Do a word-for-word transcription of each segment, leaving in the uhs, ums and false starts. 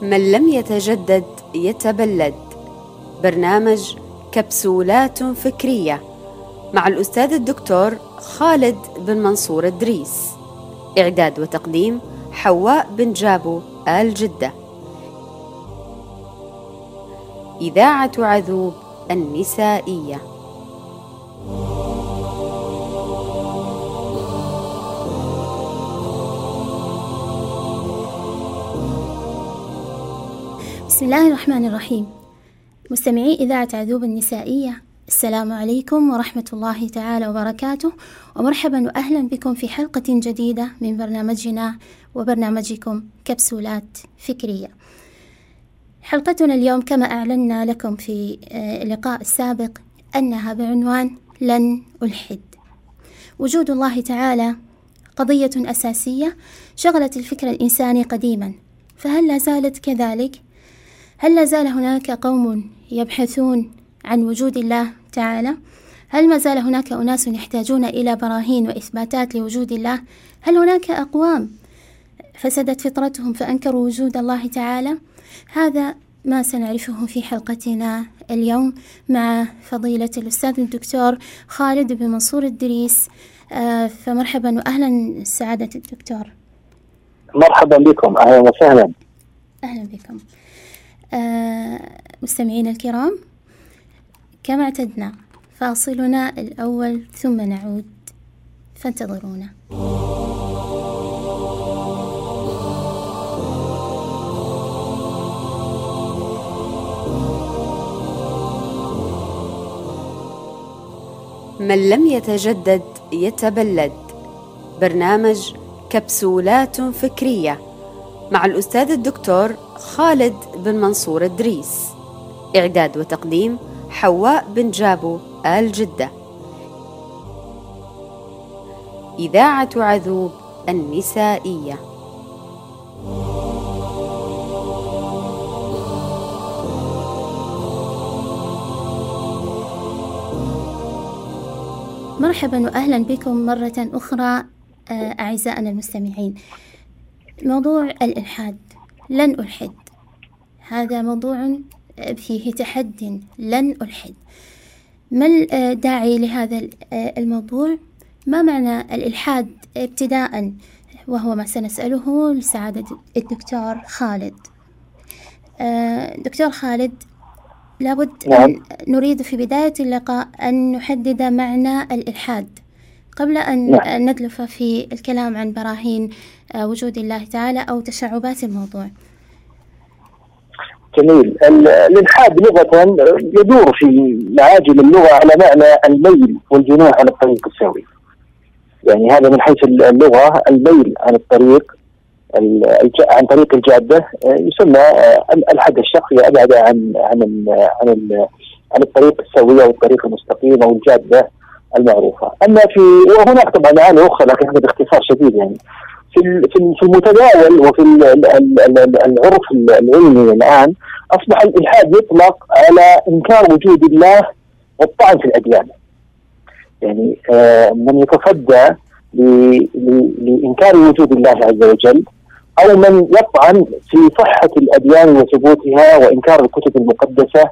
من لم يتجدد يتبلد. برنامج كبسولات فكرية مع الأستاذ الدكتور خالد بن منصور الدريس. إعداد وتقديم حواء بن جابو آل جدة. إذاعة عذوب النسائية. بسم الله الرحمن الرحيم. مستمعي إذاعة عذوب النسائية، السلام عليكم ورحمة الله تعالى وبركاته، ومرحبا وأهلا بكم في حلقة جديدة من برنامجنا وبرنامجكم كبسولات فكرية. حلقتنا اليوم كما أعلنا لكم في اللقاء السابق أنها بعنوان لن ألحد. وجود الله تعالى قضية أساسية شغلت الفكر الإنساني قديما، فهل لا زالت كذلك؟ هل لا زال هناك قوم يبحثون عن وجود الله تعالى؟ هل ما زال هناك أناس يحتاجون إلى براهين وإثباتات لوجود الله؟ هل هناك أقوام فسدت فطرتهم فأنكروا وجود الله تعالى؟ هذا ما سنعرفه في حلقتنا اليوم مع فضيلة الأستاذ الدكتور خالد بن منصور الدريس. فمرحبا وأهلا سعادة الدكتور. مرحبا بكم، أهلا وسهلا. أهلا بكم. آه مستمعينا الكرام، كما اعتدنا فاصلنا الأول ثم نعود، فانتظرونا. من لم يتجدد يتبلد. برنامج كبسولات فكرية مع الأستاذ الدكتور خالد بن منصور الدريس. إعداد وتقديم حواء بن جابو آل جدة. إذاعة عذوب النسائية. مرحبا وأهلا بكم مرة أخرى أعزائنا المستمعين. موضوع الإلحاد، لن ألحد، هذا موضوع فيه تحد. لن ألحد، ما الداعي لهذا الموضوع؟ ما معنى الإلحاد ابتداء؟ وهو ما سنسأله لسعادة الدكتور خالد. دكتور خالد، لابد أن نريد في بداية اللقاء أن نحدد معنى الإلحاد قبل أن نعم. ندلف في الكلام عن براهين وجود الله تعالى أو تشعبات الموضوع. جميل. الإلحاد لغة يدور في معاجم اللغة على معنى الميل والجنوح عن الطريق السوي. يعني هذا من حيث اللغة، الميل عن الطريق عن طريق الجادة يسمى الحد الشخص يبعد عن عن عن عن الطريق السوي أو الطريق المستقيم أو الجادة المعروفة. أما في وهناك طبعا معاني أخرى لكن هذا باختصار شديد. يعني في في المتداول وفي العرف العلمي الآن أصبح الإلحاد يطلق على إنكار وجود الله والطعن في الأديان. يعني من يتصدى لإنكار وجود الله عز وجل، أو من يطعن في صحة الأديان وثبوتها وإنكار الكتب المقدسة،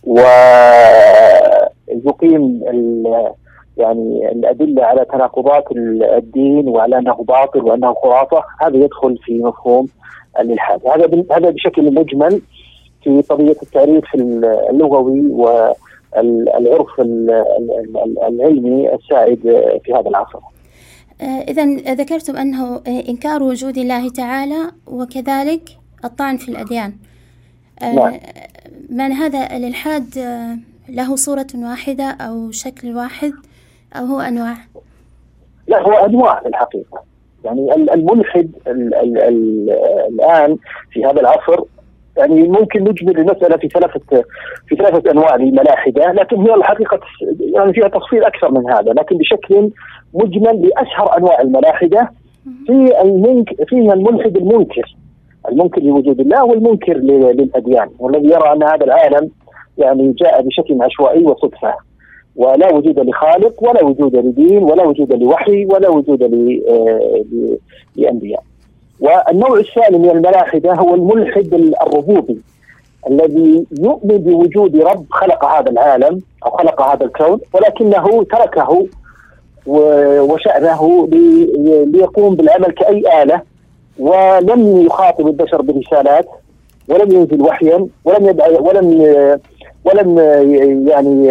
ويقيم يعني الأدلة على تناقضات الدين وعلى أنه باطل وأنه خرافة، هذا يدخل في مفهوم الإلحاد. هذا هذا بشكل مجمل في طبيعة التعريف اللغوي والعرف العلمي السائد في هذا العصر. إذن ذكرتم أنه إنكار وجود الله تعالى وكذلك الطعن في الأديان. نعم. من هذا الإلحاد له صورة واحدة أو شكل واحد أو هو أنواع؟ لا، هو أنواع في الحقيقة. يعني الملحد ال ال ال الآن في هذا العصر يعني ممكن نجمل المسألة في ثلاثة في ثلاثة أنواع للملاحدة، لكن هي الحقيقة يعني فيها تفصيل أكثر من هذا، لكن بشكل مجمل لأشهر أنواع الملاحدة في المنك فيها الملحد المنكر المنكر لوجود الله والمنكر للأديان، والذي يرى أن هذا العالم يعني جاء بشكل عشوائي وصدفة، ولا وجود لخالق ولا وجود لدين ولا وجود لوحي ولا وجود لأنبياء. والنوع الثاني من الملاحدة هو الملحد الربوبي الذي يؤمن بوجود رب خلق هذا العالم أو خلق هذا الكون، ولكنه تركه وشأنه ليقوم بالعمل كأي آلة، ولم يخاطب البشر برسالات، ولم ينزل وحيا، ولم يدعي ولم ولم يعني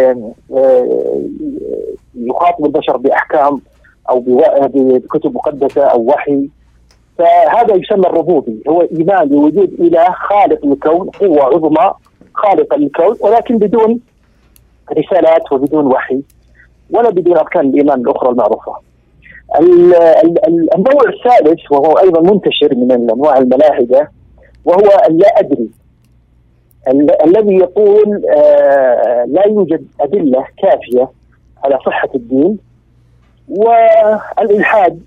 يخاطب البشر بأحكام أو بكتب مقدسة أو وحي. فهذا يسمى الربوبي، هو إيمان بوجود إله خالق للكون، قوة عظمى خالقة للكون، ولكن بدون رسالات وبدون وحي ولا بدون أركان الإيمان الأخرى المعروفة. النوع الثالث وهو أيضا منتشر من أنواع الملاحدة وهو اللا أدري، الذي يقول لا يوجد أدلة كافية على صحة الدين، والإلحاد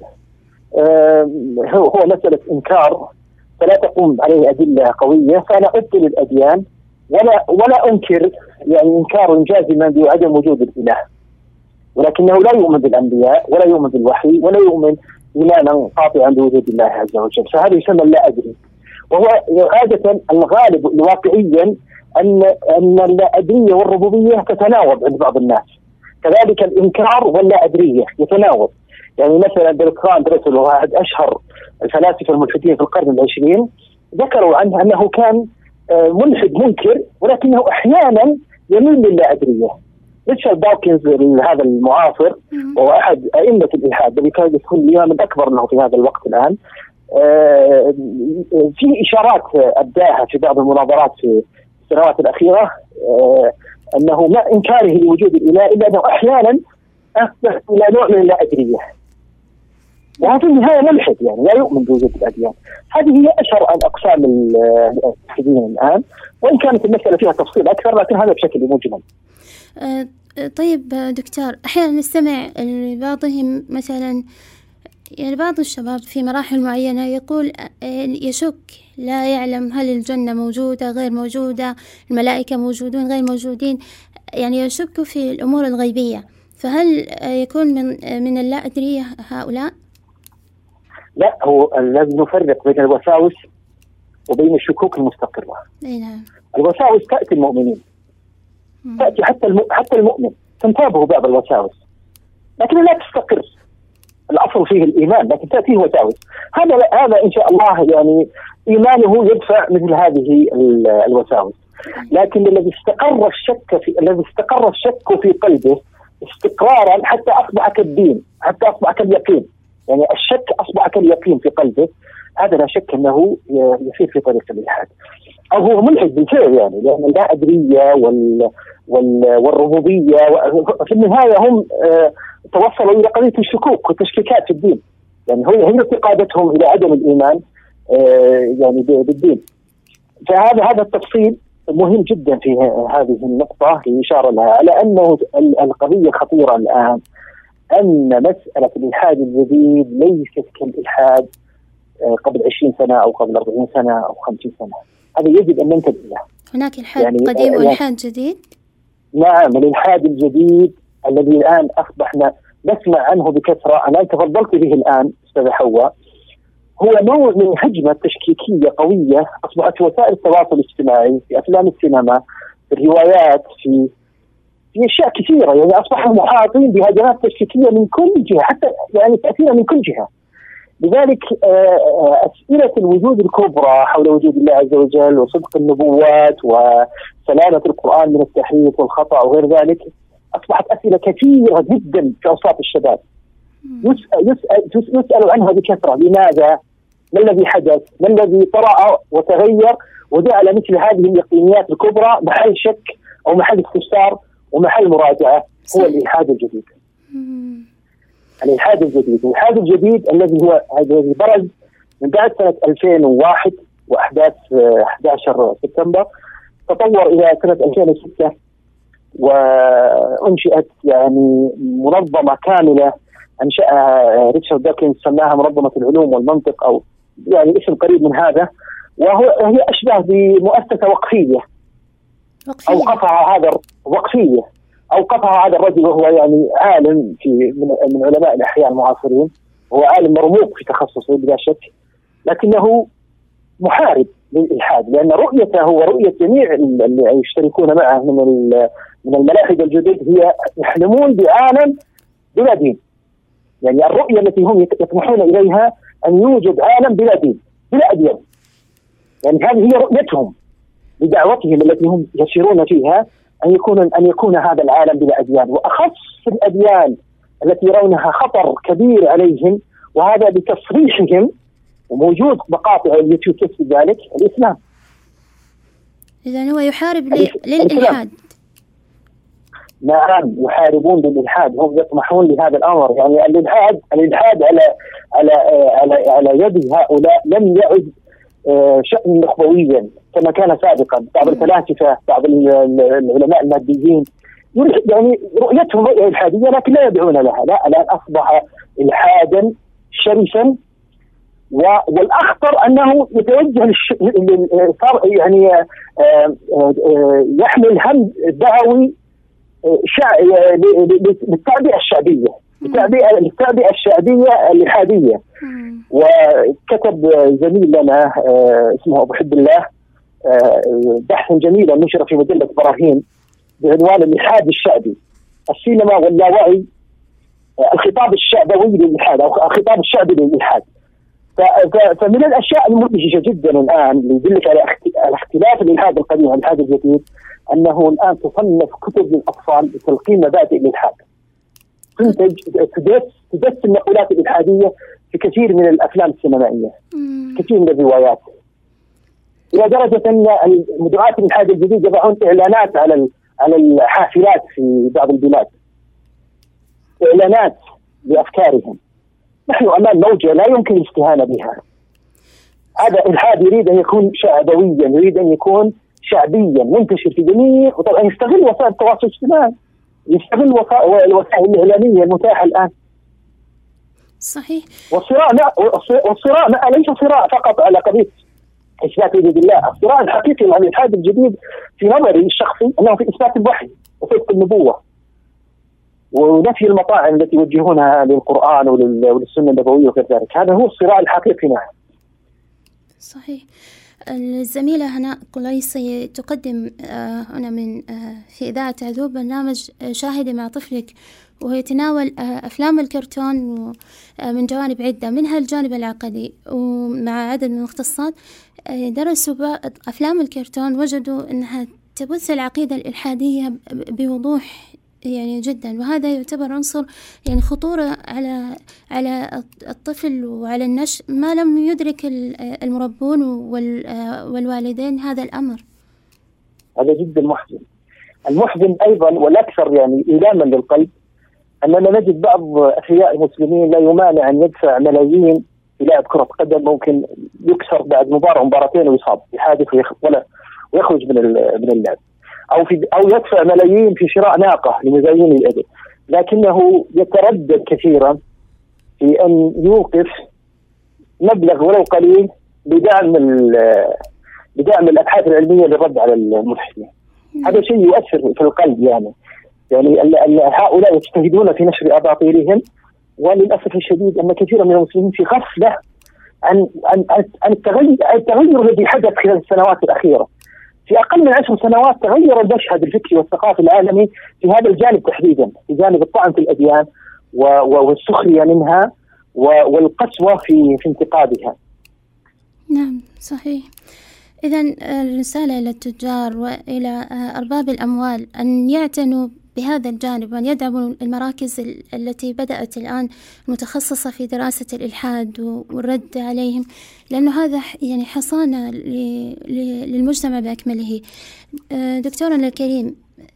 هو مسألة إنكار فلا تقوم عليه أدلة قوية، فأنا أبطل الأديان ولا ولا أنكر يعني إنكار جازما بعدم وجود الإله، ولكنه لا يؤمن بالأنبياء ولا يؤمن بالوحي ولا يؤمن إيمانا قاطعا بوجود الله عز وجل، فهذا يسمى لا أدري. وهو عادة الغالب واقعيا أن أن اللا أدرية والربوبية تتناوب عند بعض الناس، كذلك الإنكار واللا أدرية يتناوب. يعني مثلا برتراند راسل وهو أحد أشهر الفلاسفة الملحدين في القرن العشرين ذكروا عنه أنه كان ملحد منكر ولكنه أحيانا يميل للا أدرية. ريتشارد داوكنز هذا المعاصر وهو أحد أئمة الإلحاد الذي كان يكون الإمام الأكبر له في هذا الوقت الآن، في إشارات أبداها في بعض المناظرات في السنوات الأخيرة أنه مع إنكاره لوجود الإله إلا أنه أحيانا أصبح إلى نوع من اللا أدرية، وهو في النهاية ملحد يعني لا يؤمن بوجود الأديان. هذه هي أشهر أقسام الملحدين الآن، وإن كانت المسألة فيها تفصيل أكثر لكن هذا بشكل مجمل. طيب دكتور، أحيانا نستمع لبعضهم مثلا، يعني بعض الشباب في مراحل معينة يقول يشك، لا يعلم هل الجنة موجودة غير موجودة، الملائكة موجودون غير موجودين، يعني يشك في الأمور الغيبية، فهل يكون من من اللا أدرية هؤلاء؟ لا، هو لازم نفرق بين الوساوس وبين الشكوك المستقرة. أي نعم. الوساوس تأتي المؤمنين، تأتي حتى الم... حتى المؤمن تنتابه بعض الوساوس، لكن لا تستقر. الأصل فيه الإيمان لكن تأتيه وساوس. هذا هذا إن شاء الله يعني إيمانه يدفع مثل هذه الوساوس، لكن الذي استقر الشك في الذي استقر الشك في قلبه استقرارا حتى أصبح كالدين، حتى أصبح كاليقين، يعني الشك أصبح كاليقين في قلبه، هذا لا شك أنه يسير في طريق الإلحاد أو هو ملحد بالفعل، يعني لأن اللا أدرية وال وال والربوبية في النهاية هم توصلوا إلى قضية الشكوك والتشكيكات في الدين، يعني هي هي قادتهم إلى عدم الإيمان يعني بالدين. فهذا هذا التفصيل مهم جدا في هذه النقطة الإشارة لها، على أنه القضية خطيرة الآن، أن مسألة الإلحاد الجديد ليست كالإلحاد قبل عشرين سنة أو قبل أربعين سنة أو خمسين سنة. هذا يجب أن ننتبه له. هناك إلحاد يعني قديم وإلحاد جديد؟ نعم، الإلحاد الجديد الذي الآن أصبحنا نسمع عنه بكثرة، أنا تفضلت به الآن أستاذ حواء، هو نوع من هجمة تشكيكية قوية أصبحت في وسائل التواصل الاجتماعي، في أفلام السينما، في الروايات، في في أشياء كثيرة، يعني أصبحوا محاطين بهجمات تشكيكية من كل جهة، حتى يعني تأثيرا من كل جهة. لذلك أسئلة الوجود الكبرى حول وجود الله عز وجل وصدق النبوات وسلامة القرآن من التحريف والخطأ وغير ذلك أصبحت أسئلة كثيرة جدا في أوساط الشباب، يسأل, يسأل, يسأل عنها بكثرة. لماذا؟ ما الذي حدث؟ ما الذي طرأ وتغير وجعل مثل هذه اليقينيات الكبرى محل شك أو محل استفسار ومحل مراجعة؟ هو الإلحاد الجديد. الإلحاد الجديد الإلحاد الجديد الذي هو الذي برز من بعد سنة ألفين وواحد وأحداث أحد عشر سبتمبر، تطور إلى سنة ألفين وستة وأنشئت يعني منظمة كاملة أنشأها ريتشارد داوكنز، سماها منظمة العلوم والمنطق أو يعني اسم قريب من هذا، وهي أشبه بمؤسسة وقفية أوقفها هذا وقفية أوقفها هذا الرجل، وهو يعني عالم في من علماء الأحياء المعاصرين، هو عالم مرموق في تخصصه بلا شك، لكنه محارب للإلحاد، لأن رؤيته ورؤية جميع اللي يشتركون معه من من الملاحدة الجدد هي يحلمون بعالم بلا دين. يعني الرؤية التي هم يطمحون إليها أن يوجد عالم بلا دين بلا أديان. يعني هذه هي رؤيتهم بدعوتهم التي هم يسيرون فيها، أن يكون أن يكون هذا العالم بلا أديان، وأخص الأديان التي يرونها خطر كبير عليهم، وهذا بتصريحهم وموجود مقاطع اليوتيوب تثبت ذلك، الإسلام. إذا هو يحارب للإلحاد. نعم، يحاربون للإلحاد، هم يطمحون لهذا الأمر. يعني الإلحاد الإلحاد على على على على يد هؤلاء لم يعد شأن نخبويا كما كان سابقا. بعض الفلاسفة، بعض العلماء الماديين يعني رؤيتهم رؤية إلحادية لكن لا يدعون لها. لا، الآن أصبح إلحادا شرسا، والأخطر أنه يتوجه صار يعني يحمل هم دعوي للتعبئة الشعبية، للتعبئة الشعبية الإلحادية. وكتب زميل لنا اسمه أبو حب الله بحثا جميلا نشر في مجلة براهين بعنوان الإلحاد الشعبي، السينما واللاوعي، الخطاب الشعبوي للإلحاد أو الخطاب الشعبي للإلحاد. فمن الأشياء المدهشة جدا الآن اللي يدلك على اختلاف الإلحاد القديم والإلحاد الجديد أنه الآن تصنف كتب للأطفال بتلقين مبادئ الإلحاد، تنتج تدس تدس النقولات الإلحادية في كثير من الأفلام السينمائية، كثير من الروايات، إلى درجة أن مدعاة الإلحاد الجديد يضعون إعلانات على على الحافلات في بعض البلاد، إعلانات لأفكارهم. نحن أمام موجة لا يمكن الاستهانة بها. هذا الإلحاد يريد أن يكون شعبويا، يريد أن يكون شعبيا منتشر في جميع، وطبعا يستغل وسائل التواصل الاجتماعي، يستغل الوسائل الإعلامية المتاحة الآن. صحيح. والصراع والصراع ليس صراع فقط على قضية إثبات وجود الله. الصراع الحقيقي مع الإلحاد الجديد في نظري الشخصي أنه في إثبات الوحي وصدق النبوة ونفي المطاعن التي يوجهونها للقرآن وللسنة النبوية وغير ذلك. هذا هو الصراع الحقيقي معه. صحيح. الزميلة هناء قليصي تقدم هنا من في إذاعة عذوب برنامج شاهدي مع طفلك، وهو يتناول أفلام الكرتون من جوانب عدة، منها الجانب العقدي، ومع عدد من المختصات درسوا أفلام الكرتون وجدوا أنها تبث العقيدة الإلحادية بوضوح يعني جدا، وهذا يعتبر عنصر يعني خطورة على على الطفل وعلى النشء ما لم يدرك المربون والوالدين هذا الأمر. هذا جدا محزن. المحزن أيضا والأكثر يعني إيلاما للقلب أننا نجد بعض أثرياء المسلمين لا يمانع أن يدفع ملايين في لاعب كرة قدم ممكن يكسر بعد مباراة مباراتين ويصاب بحادث ويخرج من من اللعب، أو في أو يدفع ملايين في شراء ناقة لمزايين الأدب، لكنه يتردد كثيرا في أن يوقف مبلغ ولو قليل بدعم بدعم الأبحاث العلمية للرد على الملحدين. هذا شيء يؤثر في القلب. يعني يعني هؤلاء يجتهدون في نشر أباطيلهم، وللأسف الشديد أن كثيرا من المسلمين في غفلة عن عن عن التغير التغير الذي حدث خلال السنوات الأخيرة. في أقل من عشر سنوات تغير المشهد الفكري والثقافي العالمي في هذا الجانب تحديدا، في جانب الطعن في الأديان والسخرية منها والقسوة في في انتقادها. نعم صحيح. إذن الرسالة إلى التجار وإلى أرباب الأموال أن يعتنوا بهذا الجانب، وأن يدعموا المراكز التي بدأت الآن متخصصة في دراسة الإلحاد والرد عليهم، لأنه هذا يعني حصانة للمجتمع بأكمله. دكتورنا الكريم،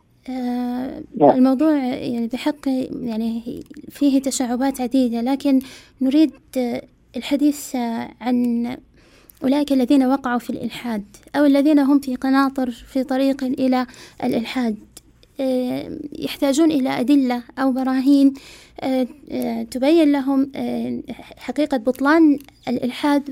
الموضوع يعني بحق يعني فيه تشعبات عديدة، لكن نريد الحديث عن أولئك الذين وقعوا في الإلحاد أو الذين هم في قناطر في طريق إلى الإلحاد، يحتاجون إلى أدلة أو براهين تبين لهم حقيقة بطلان الإلحاد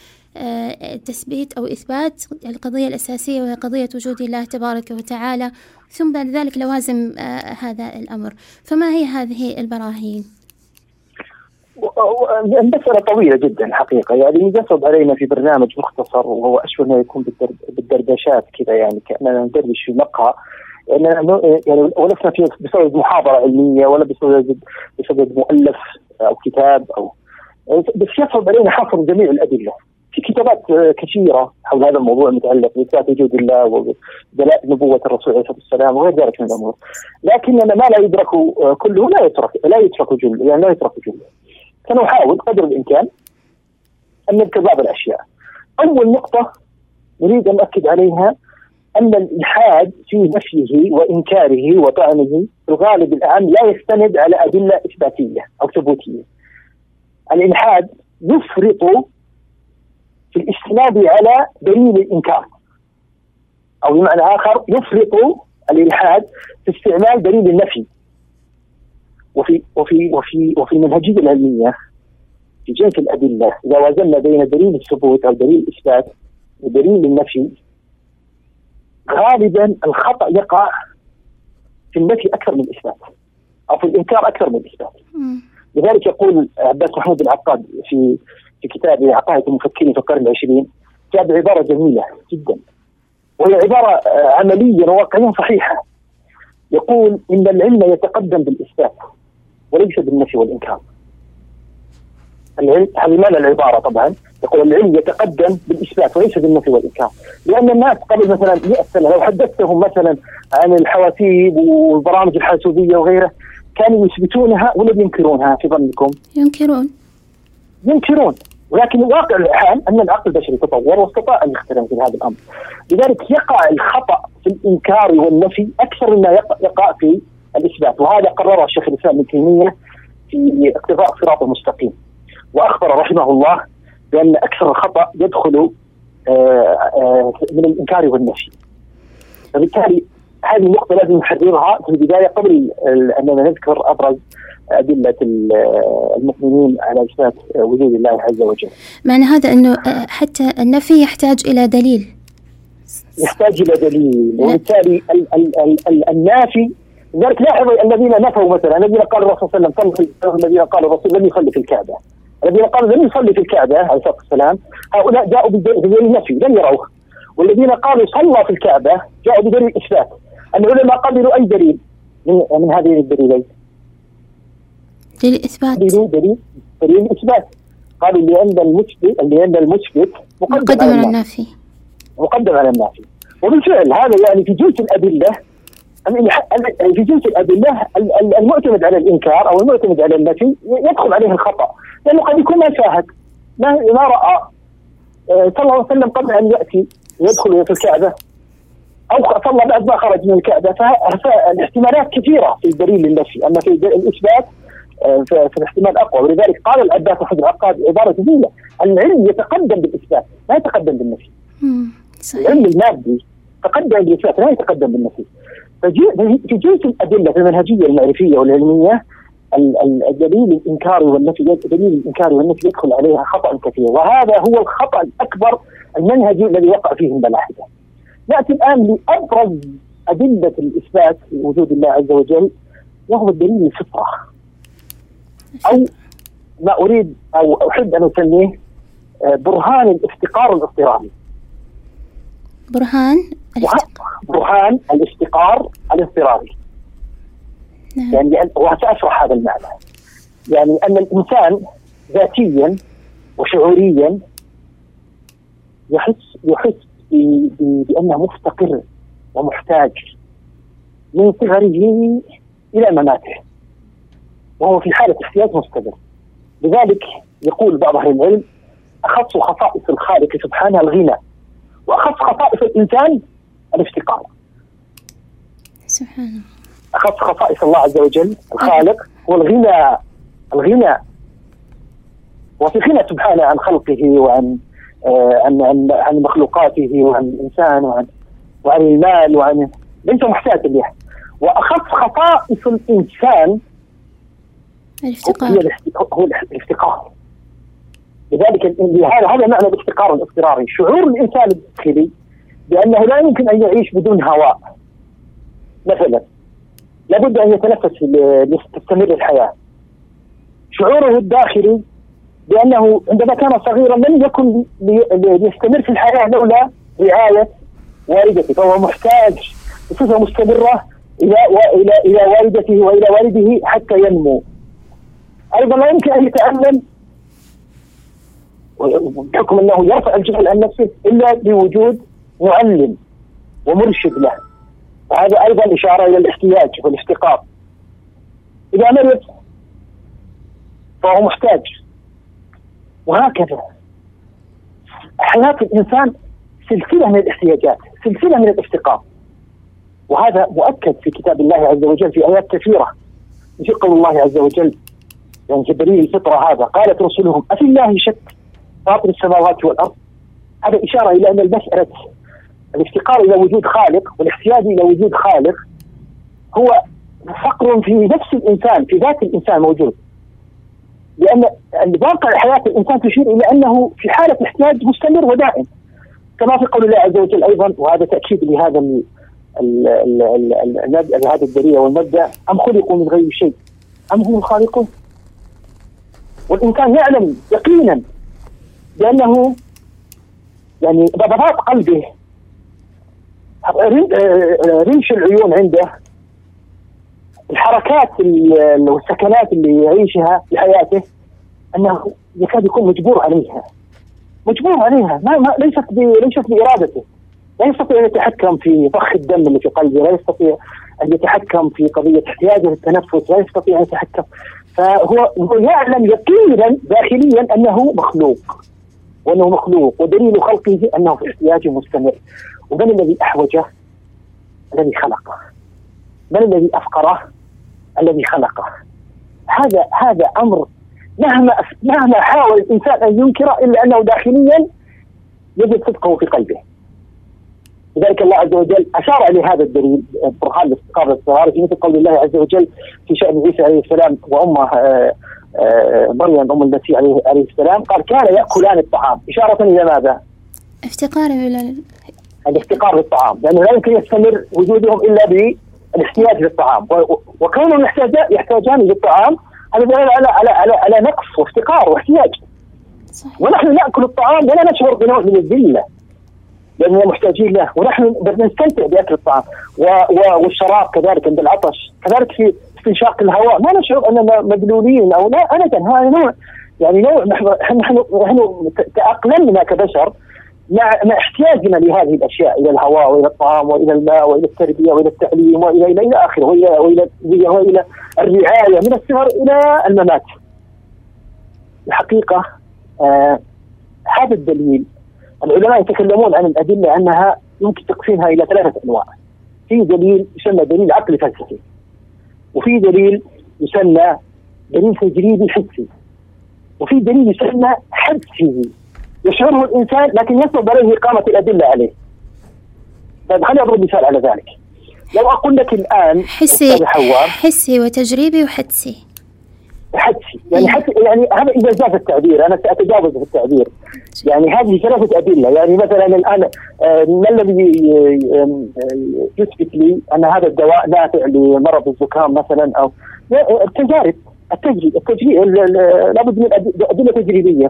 وتثبيت أو إثبات القضية الأساسية، وهي قضية وجود الله تبارك وتعالى، ثم بعد ذلك لوازم هذا الأمر. فما هي هذه البراهين؟ المسألة طويلة جدا الحقيقة، يعني يجسد علينا في برنامج مختصر وهو أشبه ما يكون بالدردشات كذا، يعني كأننا ندردش في مقهى، يعني يعني ولسنا في بصدد محاضرة علمية ولا بصدد بصدد مؤلف أو كتاب أو بس يصعب علينا حصر جميع الأدلة. في كتابات كثيرة حول هذا الموضوع المتعلق بإثبات وجود الله ودلائل نبوة الرسول عليه الصلاة والسلام وغير ذلك من الأمور، لكننا ما لا يدرك كله لا يترك لا يترك جل يعني لا يترك جل. سنحاول قدر الإمكان أن نذكر بعض الأشياء. أول نقطة نريد أن نؤكد عليها أن الإلحاد في نفيه وإنكاره وطعنه في الغالب الأعم لا يستند على أدلة إثباتية أو ثبوتية. الإلحاد يفرط في الاستناد على دليل الإنكار، أو بمعنى آخر يفرط الإلحاد في استعمال دليل النفي. وفي وفي وفي وفي المنهجية العلمية في جهة الأدلة إذا وازننا بين دليل الثبوت أو دليل الإثبات ودليل النفي، غالبا الخطأ يقع في النفي أكثر من الإثبات أو في الإنكار أكثر من الإثبات. لذلك يقول عباس محمود العقاد في في كتابه عقائد المفكرين في القرن العشرين جاب عبارة جميلة جدا وهي عبارة عمليا وواقعيا صحيحة. يقول إن العلم يتقدم بالإثبات وليس بالنفي والإنكار. العلم هذه معنى العبارة طبعا، يقول العلم يتقدم بالإثبات وليس بالنفي والإنكار، لأن الناس قبل مثلا مئة سنة لو حدثتهم مثلا عن الحواسيب والبرامج الحاسوبية وغيره كانوا يثبتونها ولا ينكرونها في ظنكم؟ ينكرون ينكرون ولكن واقع الحال أن العقل البشري تطور واستطاع أن يخترع في هذا الأمر. لذلك يقع الخطأ في الإنكار والنفي أكثر مما يقع في الإثبات، وهذا قرره الشيخ الإسلام ابن تيمية في اقتضاء الصراط المستقيم، وأخبر رحمه الله بأن أكثر الخطأ يدخل من الإنكار والنفي. فبالتالي هذه النقطة لازم نحررها في البداية قبل أننا نذكر أبرز أدلة المؤمنين على إثبات وجود الله عز وجل. معنى هذا أنه حتى النفي يحتاج إلى دليل يحتاج إلى دليل وبالتالي ال ال ال ال النافي. لذلك لاحظ الذين نفوا مثلا الذين قالوا الرسول صلى الله عليه وسلم الذين قالوا الرسول لم يصلي في الكعبة، الذين قالوا لم يصلي في الكعبة عليه الصلاة والسلام هؤلاء جاءوا بدليل النفي لم يروه، والذين قالوا صلى في الكعبة جاءوا بدليل الإثبات. العلماء قبلوا أي دليل من, من هذه الدليلين؟ دليل الإثبات. دليل دليل دليل الإثبات. قالوا لأن المثبت لأن المثبت مقدم على النافي مقدم على النافي. وبالفعل هذا يعني في جنس الأدلة في جنس الأدلة المعتمد على الإنكار أو المعتمد على النفي يدخل عليه الخطأ، لأنه قد يكون ما شاهد ما ما رأى صلى الله عليه وسلم قبل أن يأتي ويدخل في الكعبة أو صلى بعد ما خرج من الكعبة. فالاحتمالات كثيرة في دليل النفي، أما في الإثبات فالاحتمال أقوى. ولذلك قال العباس محمود العقاد عبارة جميلة: العلم يتقدم بالإثبات لا يتقدم بالنفي. العلم المادي تقدم بالإثبات لا يتقدم بالنفي. في جنس الأدلة في المنهجية المعرفية والعلمية الدليل الإنكاري والنفي دليل الإنكاري والنفي يدخل عليها خطأ كثير، وهذا هو الخطأ الأكبر المنهجي الذي وقع فيه الملاحدة. نأتي الآن لأبرز أدلة الإثبات وجود الله عز وجل، وهو الدليل الفطرة، أو ما أريد أو أحب أن أسميه برهان الافتقار الاضطراري. برهان برهان الافتقار الاضطراري. نعم. يعني وسأشرح هذا المعنى. يعني أن الإنسان ذاتيا وشعوريا يحس يحس بأنه مفتقر ومحتاج من صغره إلى مماته، وهو في حالة احتياج مستمر. لذلك يقول بعض أهل العلم: أخص خصائص الخالق سبحانه الغنى، وأخص خصائص الإنسان الافتقار. سبحان الله. أخص خصائص الله عز وجل الخالق هو الغنى. الغنى وفي غنى سبحانه عن خلقه وعن آه عن عن عن مخلوقاته وعن الإنسان وعن وعن المال وعن ليس محتاج له. وأخص خصائص الإنسان الافتقار. هو الافتقار. لذلك هذا هذا معنى الافتقار الاضطراري، شعور الإنسان الداخلي بأنه لا يمكن أن يعيش بدون هواء مثلا، لابد أن يتنفس لتستمر الحياة. شعوره الداخلي بأنه عندما كان صغيرا لم يكن ليستمر في الحياة لولا رعاية والدته، فهو محتاج بصفة مستمرة إلى إلى إلى والدته وإلى والده حتى ينمو. أيضا لا يمكن أن يتألم بحكم أنه يرفع الجهل عن نفسه إلا بوجود معلم ومرشد له، وهذا أيضا إشارة إلى الاحتياج والافتقار. إذا مرض فهو محتاج، وهكذا حياة الإنسان سلسلة من الاحتياجات، سلسلة من الافتقار، وهذا مؤكد في كتاب الله عز وجل في آيات كثيرة. في قول الله عز وجل يعني في دليل الفطرة هذا، قالت رسلهم أفي الله شك فاطر السماوات والأرض. هذا إشارة إلى أن المسألة الافتقار إلى وجود خالق والاحتياج إلى وجود خالق هو فقر في نفس الإنسان، في ذات الإنسان موجود، لأن واقع حياة الإنسان تشير إلى أنه في حالة احتياج مستمر ودائم، كما في قول الله عز وجل أيضا، وهذا تأكيد لهذا ال ال ال ال ال هذه الدليل والمبدأ، أم خلقوا من غير شيء أم هم الخالقون. والإنسان يعلم يقينا بأنه يعني ضبطات قلبه، رمش العيون عنده، الحركات والسكنات اللي يعيشها في حياته، أنه يكاد يكون مجبور عليها مجبور عليها ما, ما ليست ليست بإرادته. لا يستطيع أن يتحكم في ضخ الدم اللي في قلبه، لا يستطيع أن يتحكم في قضية احتياجه للتنفس، لا يستطيع أن يتحكم. فهو يعلم يقينا داخليا أنه مخلوق، وأنه مخلوق ودليل خلقه أنه في احتياج مستمر. ومن الذي أحوجه؟ الذي خلقه. من الذي أفقره؟ الذي خلقه. هذا هذا أمر مهما مهما حاول الإنسان أن ينكره إلا أنه داخليا يجد صدقه في قلبه. لذلك الله عز وجل أشار لهذا الدليل برهان الافتقار والاضطرار في مثل قول الله عز وجل في شأن عيسى عليه السلام وأمه مريم أم المسيح عليه السلام، قال كان يأكلان الطعام، إشارة إلى ماذا؟ افتقار إلى الافتقار للطعام، لأنه لا يمكن يستمر وجودهم إلا بالاحتياج للطعام، وكونهم يحتاجان للطعام هذا دليل على على على على نقص وافتقار واحتياج. صحيح. ونحن نأكل الطعام ولا نشعر بنوع من الذلة لأننا محتاجين له، ونحن نستمتع بأكل الطعام والشراب كذلك عند العطش، كذلك في استنشاق الهواء ما نشعر أننا مذلولين أو لا أبدا. هذا نوع يعني نوع نحن نحن نحن تأقلمنا كبشر مع مع احتياجنا لهذه الأشياء، إلى الهواء وإلى الطعام وإلى الماء وإلى التربية وإلى التعليم وإلى إلى إلى آخره، وإلى وإلى وإلى الرعاية من الصغر إلى الممات. الحقيقة آه هذا الدليل العلماء يتكلمون عن الأدلة أنها يمكن تقسيمها إلى ثلاثة أنواع. في دليل يسمى دليل عقلي فلسفي، وفي دليل يسمى دليل تجريبي حسي، وفي دليل يسمى حدسي يشعره الإنسان لكن يصعب عليه إقامة الأدلة عليه. طيب خليني أضرب مثال على ذلك. لو أقول لك الآن حسي حسي وتجريبي وحدسي. حدسي يعني حتى يعني هذا إذا جاز التعبير، أنا سأتجاوز في التعبير. يعني هذه ثلاثة أدلة. يعني مثلا الآن ما الذي يثبت لي أن هذا الدواء نافع لمرض الزكام مثلا، أو التجارب التجريب التجريب لابد من أدلة تجريبية.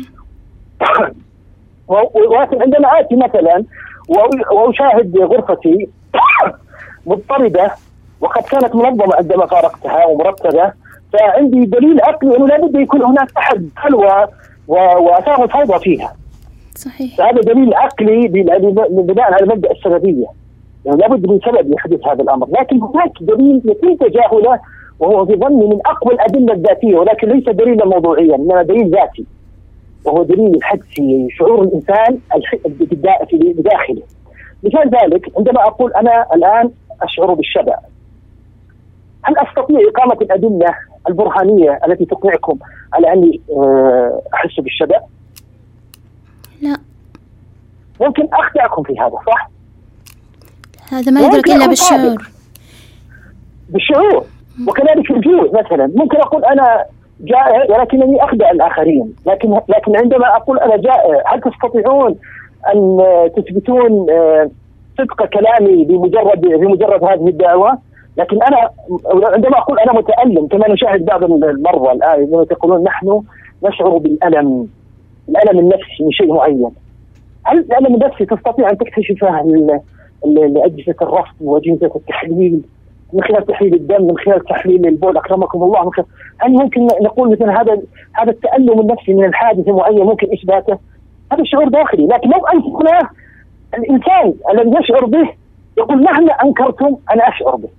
ولكن عندما آتي مثلا وأشاهد غرفتي مضطربة وقد كانت منظمة عندما فارقتها ومرتبة، فعندي دليل عقلي أنه لابد يكون هناك أحد خلوة وأثار فوضى فيها. صحيح. فهذا دليل عقلي بناء على مبدأ السببية، يعني لابد من سبب يحدث هذا الأمر. لكن هناك دليل يتم تجاهله وهو في ظني من أقوى الأدلة الذاتية، ولكن ليس دليلا موضوعيا إنما دليل ذاتي، وهو دليل الحدسي، شعور الإنسان بداخله. مثال ذلك عندما أقول أنا الآن أشعر بالشبع، هل أستطيع إقامة الأدلة البرهانية التي تقنعكم على أني أحس بالشبع؟ لا. ممكن أخدعكم في هذا، صح؟ هذا ما يدرك إلا بالشعور. بالشعور. وكذلك الجوع مثلا، ممكن أقول أنا جائع ولكنني أخدع الآخرين، لكن لكن عندما أقول أنا جائع هل تستطيعون أن تثبتون صدق كلامي بمجرد بمجرد هذه الدعوة؟ لكن أنا عندما أقول أنا متألم، كما نشاهد بعض المرضى الآن يقولون نحن نشعر بالألم، الألم النفسي من شيء معين. هل الألم النفسي تستطيع أن تكتشفه لأجهزة الرصد وأجهزة التحليل من خلال تحليل الدم، من خلال تحليل البول أكرمكم الله؟ من خلال هل ممكن نقول مثل هذا هذا التألم النفسي من الحادث معين ممكن إثباته؟ هذا شعور داخلي. لكن لو أنكرناه الإنسان الذي يشعر به يقول مهما أنكرتم أنا أشعر به،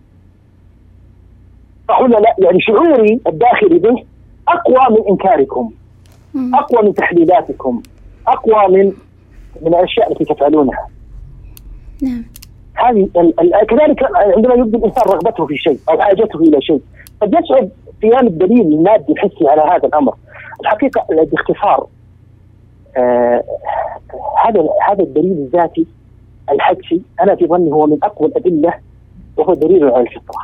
صح ولا لا؟ يعني شعوري الداخلي به أقوى من إنكاركم، أقوى من تحليلاتكم، أقوى من من الأشياء التي تفعلونها. نعم. هذه كذلك عندما يبدو الإنسان رغبته في شيء أو حاجته إلى شيء قد يصعب قيام الدليل المادي الحسي على هذا الأمر. الحقيقة باختصار آه هذا هذا الدليل الذاتي الحدسي أنا في ظني هو من أقوى الأدلة، وهو دليل على الفطرة.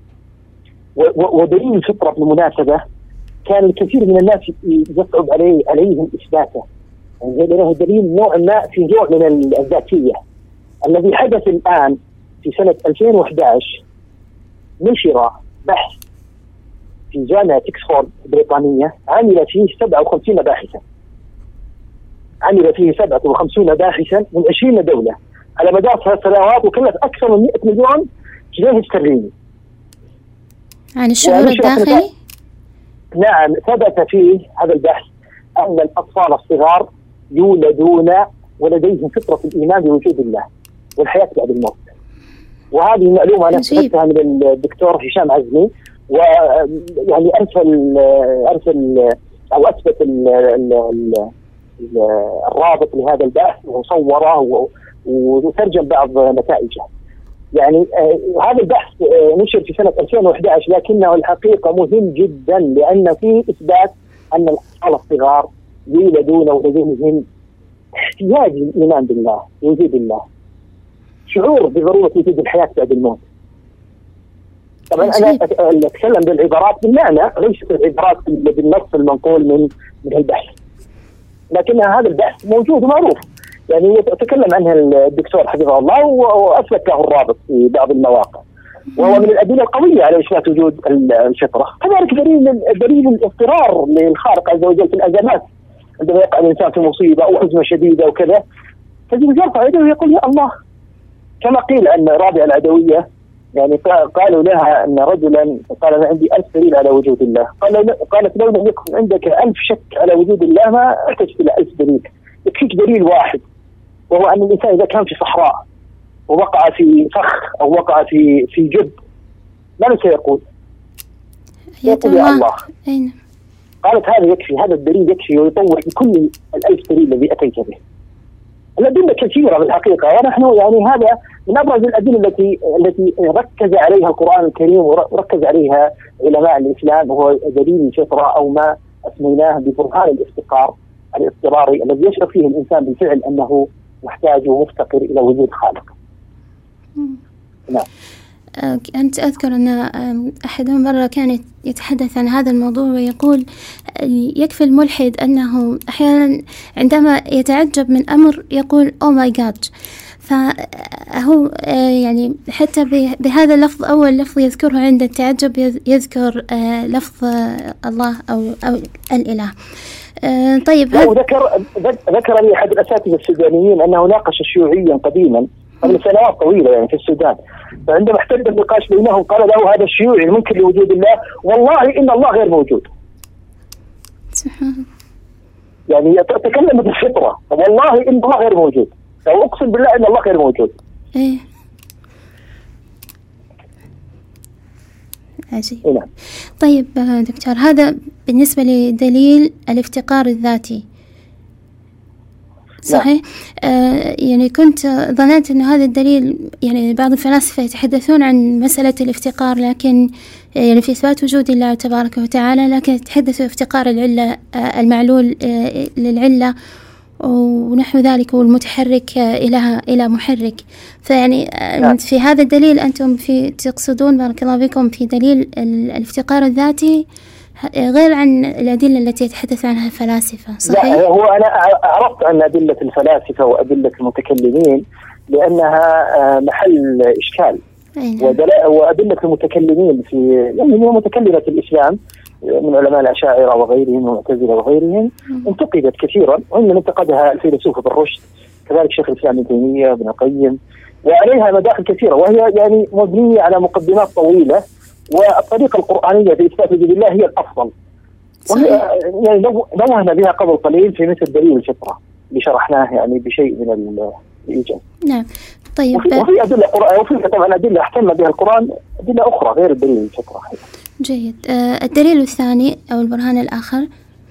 ودليل الفطرة بالمناسبة كان الكثير من الناس يصعب عليه عليهم إثباته، يعني له دليل نوع ما في نوع من الذاتية. الذي حدث الآن في سنة ألفين وأحد عشر نشر بحث في جامعة إكسفورد البريطانية عمل فيه سبعة وخمسين باحثا، عمل فيه سبعة وخمسين باحثا من عشرين دولة على مدار ثلاث سنوات، وكلف أكثر من مئة مليون جنيه استرليني. عن الشعور الداخلي؟ نعم، ثبت فيه هذا البحث أن الأطفال الصغار يولدون ولديهم فطرة الإيمان بوجود الله والحياة بعد الموت. وهذه المعلومة أنا أخذتها من الدكتور هشام عزمي، ويعني أرسل أرسل أو أثبت الرابط لهذا البحث وصوره وترجم بعض نتائجه. يعني هذا البحث نشر في سنة ألفين وأحد عشر، لكنه الحقيقة مهم جدا لأن فيه إثبات أن الأطفال الصغار يولدون ولديهم احتياج للإيمان بالله ووجود الله، شعور بضرورة وجود الحياة بعد الموت. طبعا أنا أتكلم بالعبارات بالمعنى، ليست العبارات بالنص المنقول من من البحث، لكن هذا البحث موجود ومعروف، يعني يتكلم عنه الدكتور حفظه الله وأثبت له الرابط في بعض المواقع، وهو من الأدلة القوية على إثبات وجود الفطرة. كذلك دليل دليل الاضطرار للخالق عز وجل في الأزمات، عندما يقع الإنسان في مصيبة أو أزمة شديدة وكذا تجد يرفع يده ويقول يا الله، كما قيل أن رابعة العدوية يعني قالوا لها أن رجلا قال أنا عندي ألف دليل على وجود الله، قالت لو لم يكن عندك ألف شك على وجود الله ما احتجت إلى ألف دليل، يكفيك دليل واحد، وهو أن الإنسان إذا كان في صحراء ووقع في فخ أو وقع في في جب ماذا سيقول؟ يقول يا الله. أين؟ قالت هذا يكفي، هذا الدليل يكفي ويطور بكل الألف دليل الذي أتيت به. الأدلة كثيرة بالحقيقة، ونحن يعني هذا من أبرز الأدلة التي التي ركز عليها القرآن الكريم وركز عليها علماء الإسلام، وهو دليل الفطرة أو ما أسميناه ببرهان الافتقار الاضطراري الذي يشعر فيه الإنسان بالفعل أنه محتاج ومفتقر إلى وجود خالق. نعم. أنت أذكر أن أحدهم مرة كان يتحدث عن هذا الموضوع ويقول يكفي الملحد أنه أحيانا عندما يتعجب من أمر يقول أو ماي جاد، فهو يعني حتى بهذا اللفظ أول لفظ يذكره عند التعجب يذكر لفظ الله أو أو الإله. طيب ذكر ذكر لي أحد الأساتذة السودانيين أنه ناقش شيوعيا قديما قبل سنوات طويلة يعني في السودان، فعندما احتد النقاش بينهم قال له هذا الشيوعي المنكر لوجود الله والله إن الله غير موجود. سبحان يعني تكلم بالفطرة والله إن الله غير موجود، أو أقسم بالله إن الله غير موجود. إيه عجيب. نعم. طيب دكتور، هذا بالنسبة لدليل الافتقار الذاتي صحيح؟ آه يعني كنت ظننت أن هذا الدليل، يعني بعض الفلاسفة يتحدثون عن مسألة الافتقار لكن يعني في إثبات وجود الله تبارك وتعالى، لكن يتحدثوا افتقار العلة آه المعلول آه للعلة ونحو ذلك، والمتحرك آه إلى إلى محرك. فيعني آه في هذا الدليل أنتم في تقصدون بارك الله بكم في دليل الافتقار الذاتي غير عن الأدلة التي يتحدث عنها الفلاسفة، صحيح؟ لا، هو أنا عرفت عن أدلة الفلاسفة وأدلة المتكلمين لأنها محل إشكال. وأدلة المتكلمين في يعني من متكلمة الإسلام من علماء الأشاعرة وغيرهم والمعتزلة وغيرهم انتقدت كثيرا، ومن انتقدها الفيلسوف ابن رشد كذلك شيخ الإسلام ابن تيمية ابن القيم، وعليها مداخل كثيرة، وهي يعني مبنية على مقدمات طويلة، والطريقة القرآنية في إثبات وجود الله هي الأفضل. يعني نوهنا بها قبل قليل في مثل دليل الفطرة اللي شرحناه يعني بشيء من الإيجاز. نعم. طيب. وفي, وفي أدلة قرآن وفي طبعا أدلة احتم بها القرآن أدلة أخرى غير الدليل الفطرة. جيد. آه الدليل الثاني أو البرهان الآخر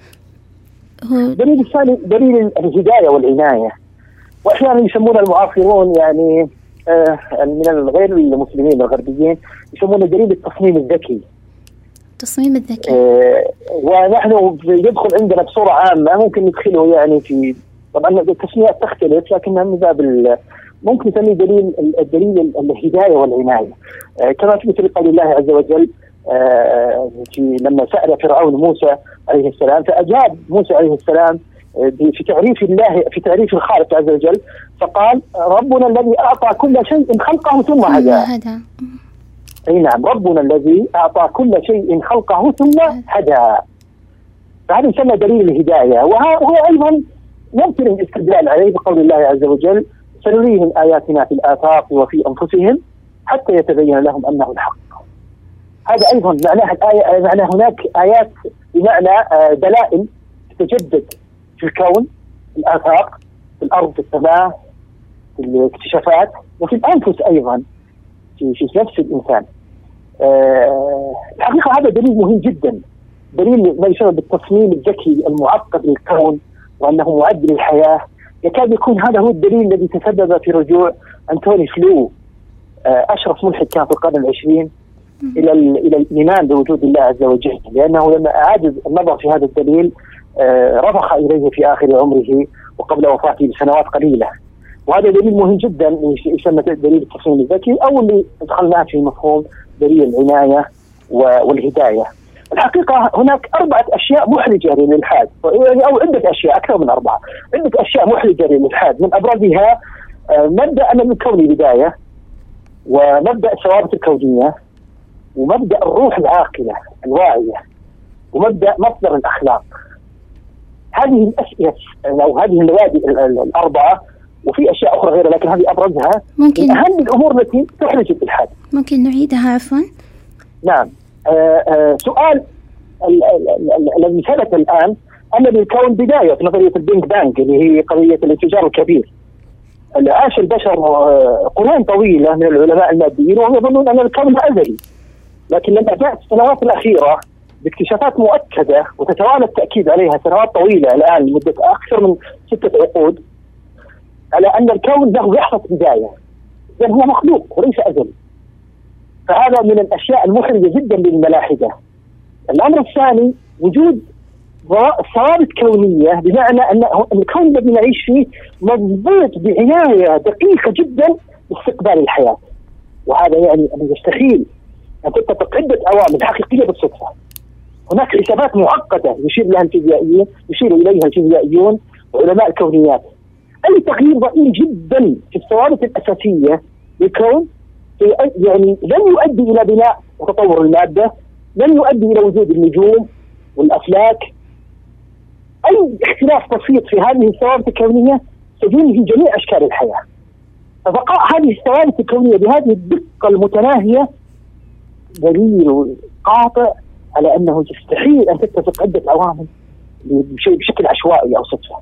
هو الدليل الثاني دليل الهداية والعناية، وأحيانا يسمون المعاصرون يعني آه من غير المسلمين الغربيين يسمونه دليل التصميم الذكي. التصميم الذكي. آه ونحن يدخل عندنا بصورة عامة ممكن ندخله يعني في طبعا التسميات تختلف، لكنها من باب ممكن نسميه دليل الدليل الهداية والعناية. آه كما في مثل قول الله عز وجل آه في لما سأل فرعون موسى عليه السلام، فأجاب موسى عليه السلام في تعريف الله في تعريف الخالق عز وجل، فقال ربنا الذي أعطى كل شيء خلقه ثم هداه. أي نعم، ربنا الذي أعطى كل شيء خلقه ثم هداه. فهذا يسمى دليل الهداية، وهو أيضا يمكن الاستدلال عليه بقول الله عز وجل سنريهم آياتنا في الآفاق وفي أنفسهم حتى يتبين لهم أنه الحق. هذا أيضا معناه الآية، معنى هناك آيات بمعنى دلائل تتجدد في الكون، في الآفاق، في الأرض، في السماء، في الاكتشافات، وفي الأنفس أيضا في, في نفس الإنسان. أه الحقيقة هذا دليل مهم جدا، دليل ما يسمى بالتصميم الذكي المعقد للكون وأنه معد للحياة. يكاد يكون هذا هو الدليل الذي تسبب في رجوع أنتوني فلو أه أشرف ملحد كان في القرن العشرين إلى إلى الإيمان بوجود الله عز وجل، لأنه لما أعاد النظر في هذا الدليل آه رضخ إليه في آخر عمره وقبل وفاته بسنوات قليلة. وهذا دليل مهم جدا يسمى دليل التصميم الذكي، أو اللي دخلناه في مفهوم دليل العناية والهداية. الحقيقة هناك أربعة أشياء محرجة للإلحاد، أو عدة أشياء أكثر من أربعة، عدة أشياء محرجة للإلحاد. من أبرزها آه مبدأ أن الكون بداية، ومبدأ الثوابت الكونية، ومبدأ الروح العاقلة الواعية، ومبدأ مصدر الأخلاق. هذه الأشياء أو هذه النوادي الأربعة، وفي أشياء أخرى غيرها لكن هذه أبرزها من أهم الأمور التي تحرج الإلحاد. ممكن نعيدها عفوا؟ نعم. آآ آآ سؤال الذي ثبت الآن أن للكون بداية في نظرية البينج بانج اللي هي قضية الانفجار الكبير. عاش البشر قرون طويلة من العلماء الماديين وهم يظنون أن الكون أزلي، لكن لما جاءت السنوات الأخيرة باكتشافات مؤكدة وتتوالى التأكيد عليها سنوات طويلة الآن لمدة أكثر من ستة عقود على أن الكون له يحفظ بداية، لأن هو مخلوق وليس أزلي. فهذا من الأشياء المحرجة جدا للملاحدة. الأمر الثاني وجود ثوابت كونية، بمعنى أن الكون الذي نعيش فيه مضبوط بعناية دقيقة جدا باستقبال الحياة، وهذا يعني أن يستحيل أن تتفق عدة عوامل حقيقية بالصدفة. هناك حسابات معقدة يشير لها الفيزيائيين يشير إليها الفيزيائيون وعلماء الكونيات. أي تغيير ضئيل جدا في الثوابت الأساسية للكون يعني لن يؤدي إلى بناء وتطور المادة، لن يؤدي إلى وجود النجوم والأفلاك. أي اختلاف بسيط في هذه الثوابت الكونية سينهي جميع أشكال الحياة. فبقاء هذه الثوابت الكونية بهذه الدقة المتناهية دليل قاطع على أنه يستحيل أن تتفق عدة عوامل بشكل عشوائي أو صدفة.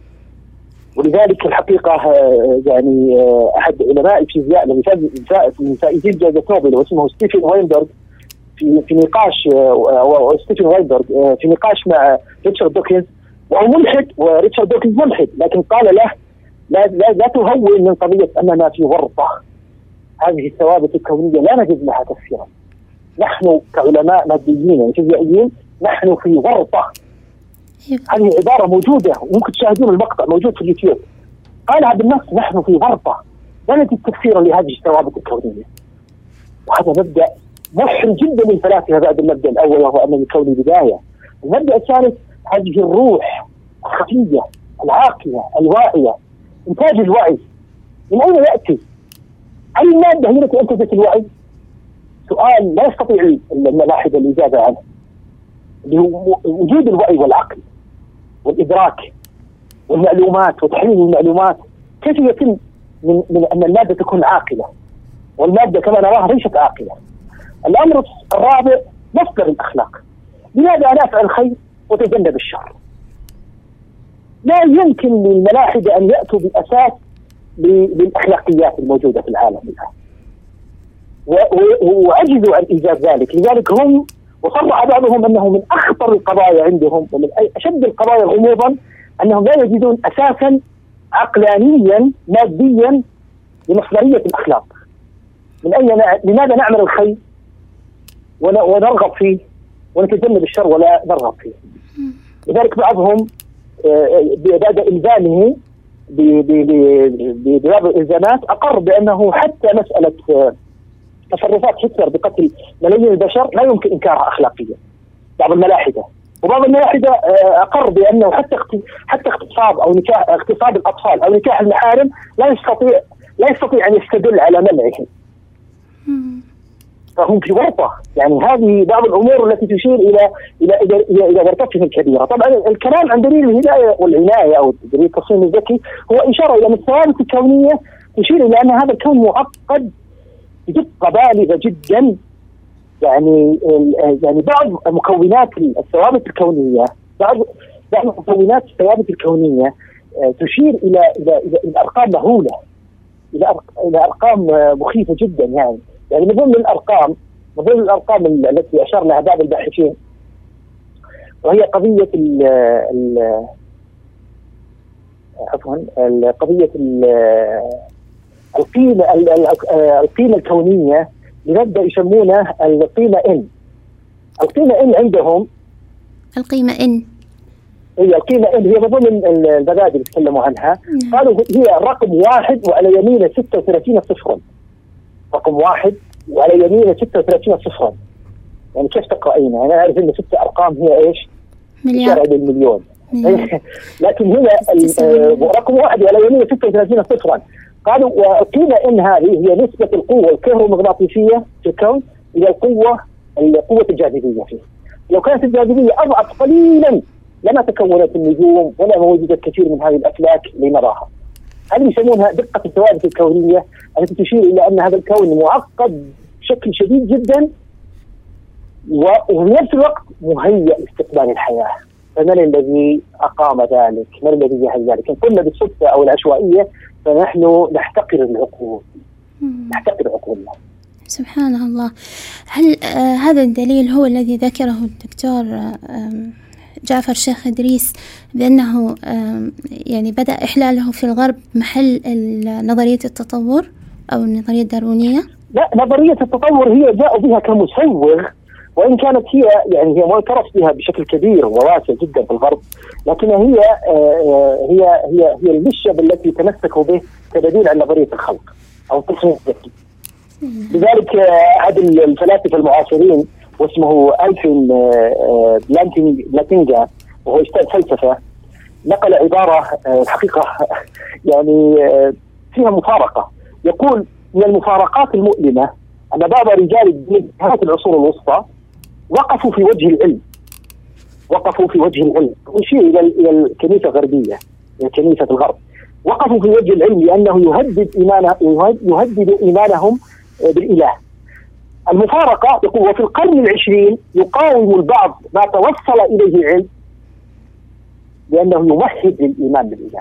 ولذلك الحقيقة يعني أحد علماء الفيزياء من فائزي جائزة نوبل واسمه ستيفن وايلبرغ في في نقاش أو ستيفن وايلبرغ في نقاش مع ريتشارد دوكنز، وهو ملحد وريتشارد دوكنز ملحد، لكن قال له لا لا, لا تهون من قضية أننا في ورطة. هذه الثوابت الكونية لا نجد لها تفسيرا. نحن كعلماء ماديين وفيزيائيين نحن في ورطة. هذه عبارة موجودة وممكن تشاهدون المقطع موجود في اليوتيوب. قالها بالنص نحن في ورطة، لا نجد تفسيرا لهذه الثوابت الكونية. وهذا مبدأ محرج جدا للفلاسفة بعد المبدأ الأول وهو أن الكون بداية. المبدأ الثالث هذه الروح الخفية العاقلة الواعية، إنتاج الوعي من أين يأتي؟ هل المادة هي التي أنتجت الوعي؟ سؤال لا يستطيع الملاحدة الإجابة عنه، اللي هو وجود الوعي والعقل والإدراك والمعلومات وتحليل المعلومات. كيف يتم من, من أن المادة تكون عاقلة، والمادة كما نراها ليست عاقلة؟ الأمر الرابع مصدر الأخلاق. لماذا أنا أفعل الخير وتجنب الشر؟ لا يمكن للملاحدة أن يأتوا بأساس للأخلاقيات الموجودة في العالم الآن، وعجزوا عن إيجاد ذلك. لذلك هم وصرح بعضهم أنه من أخطر القضايا عندهم ومن أشد القضايا غموضا أنهم لا يجدون أساسا عقلانيا ماديا لمصدرية الأخلاق. من أين لماذا نعمل الخير ونرغب فيه ونتجنب الشر ولا نرغب فيه؟ لذلك بعضهم بعد إلزامه ببعض الإلزامات أقر بأنه حتى مسألة تصرفات هتلر بقتل ملايين البشر لا يمكن إنكارها أخلاقيا. بعض الملاحدة وبعض الملاحدة أقر بأنه حتى حتى اغتصاب أو نكاح اغتصاب الأطفال أو نكاح المحارم لا يستطيع لا يستطيع أن يستدل على منعه. فهم في ورطة. يعني هذه بعض الأمور التي تشير إلى إلى إلى إلى, إلى ورطتهم الكبيرة. طبعا الكلام عن دليل الهداية والعناية أو دليل التصميم الذكي هو إشارة إلى الثوابت الكونية تشير إلى أن هذا الكون معقد بدقة بالغة جدا. يعني يعني بعض مكونات الثوابت الكونية بعض بعض مكونات الثوابت الكونية تشير إلى إلى إلى, إلى أرقام مهولة، إلى إلى أرقام مخيفة جدا. يعني يعني من ضمن الأرقام من ضمن الأرقام التي أشار لها بعض الباحثين وهي قضية ال ال عفوا قضية القيمة القيمة الكونية لمبدأ يسمونه القيمة N. القيمة N عندهم القيمة N هي القيمة N هي من ضمن المبادئ اللي تكلموا عنها. قالوا هي رقم واحد وعلى يمينه ستة وثلاثين صفرا. رقم واحد وعلى يمينه ستة وثلاثين صفرا. يعني كيف تقرأين؟ أنا أعرف إن ست أرقام هي إيش؟ مليار المليون. لكن هنا رقم واحد وعلى يمينه ستة وثلاثين صفرا. قالوا والقيمة إن هذه هي نسبة القوة الكهرومغناطيسية في الكون إلى القوة القوة الجاذبية فيه. لو كانت الجاذبية أضعف قليلا لما تكونت النجوم ولا وجدت كثير من هذه الأفلاك لنراها. هذه يسمونها دقة الثوابت الكونية التي تشير إلى أن هذا الكون معقد بشكل شديد جدا وفي نفس الوقت مهيئ لاستقبال الحياة. فمن الذي أقام ذلك؟ من الذي جهز ذلك؟ إن قلنا بالصدفة أو العشوائية فنحن نحتقر العقول نحتقر عقولنا. سبحان الله. هل آه هذا الدليل هو الذي ذكره الدكتور آه جعفر شيخ إدريس بأنه آه يعني بدأ إحلاله في الغرب محل نظرية التطور أو النظرية الداروينية؟ لا، نظرية التطور هي جاءوا بها كمسوغ، وإن كانت هي يعني هي معترف بها بشكل كبير وواسع جدا في الغرب، لكنها هي آه هي هي هي المشيب التي تمسكوا به كدليل على نظرية الخلق أو التصميم الذكي. لذلك أحد الفلاسفة المعاصرين واسمه ألفين بلاتينجا وهو أستاذ فلسفة نقل عبارة الحقيقة يعني فيها مفارقة. يقول من المفارقات المؤلمة أن بعض رجال الدين في هذه العصور الوسطى وقفوا في وجه العلم وقفوا في وجه العلم ويشير إلى إلى الكنيسة الغربية، الكنيسة الغرب، وقفوا في وجه العلم لأنه يهدد إيمانه يهدد إيمانهم بالإله. المفارقة يقول وفي القرن العشرين يقاوم البعض ما توصل إليه العلم لأنه يمهد للإيمان بالإله.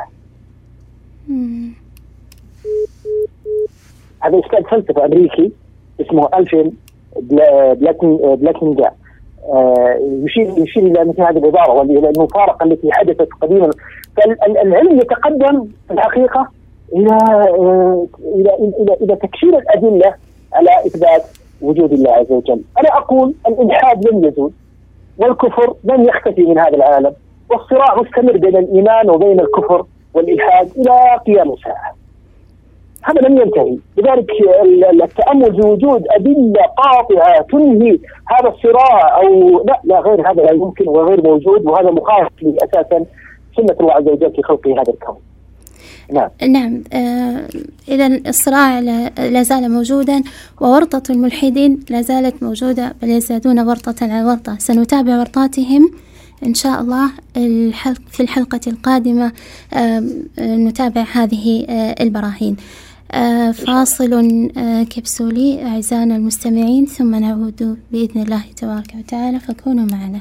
هذا أستاذ فلسفة أمريكي اسمه ألفين بلاتينجا يشير يشير إلى مثل هذه العبارة والى المفارقة التي حدثت قديما. فالعلم يتقدم في الحقيقة إلى إلى إلى إلى تكشير الأدلة على إثبات وجود الله عز وجل. أنا أقول الإلحاد لن يزول والكفر لن يختفي من هذا العالم، والصراع مستمر بين الإيمان وبين الكفر والإلحاد إلى قيام الساعة. هذا لن ينتهي. لذلك التأمل بوجود أدلة قاطعة تنهي هذا الصراع أو لا لا غير هذا لا يمكن وغير موجود، وهذا مخالف أساسا سنة الله عز وجل في خلقه هذا الكون. نعم, نعم. آه إذا الصراع لا زال موجودا، وورطة الملحدين لا زالت موجودة، بل يزدادون ورطة على ورطة. سنتابع ورطاتهم إن شاء الله الحلق في الحلقة القادمة. آه نتابع هذه آه البراهين. آه فاصل آه كبسولي أعزائنا المستمعين، ثم نعود بإذن الله تبارك وتعالى، فكونوا معنا.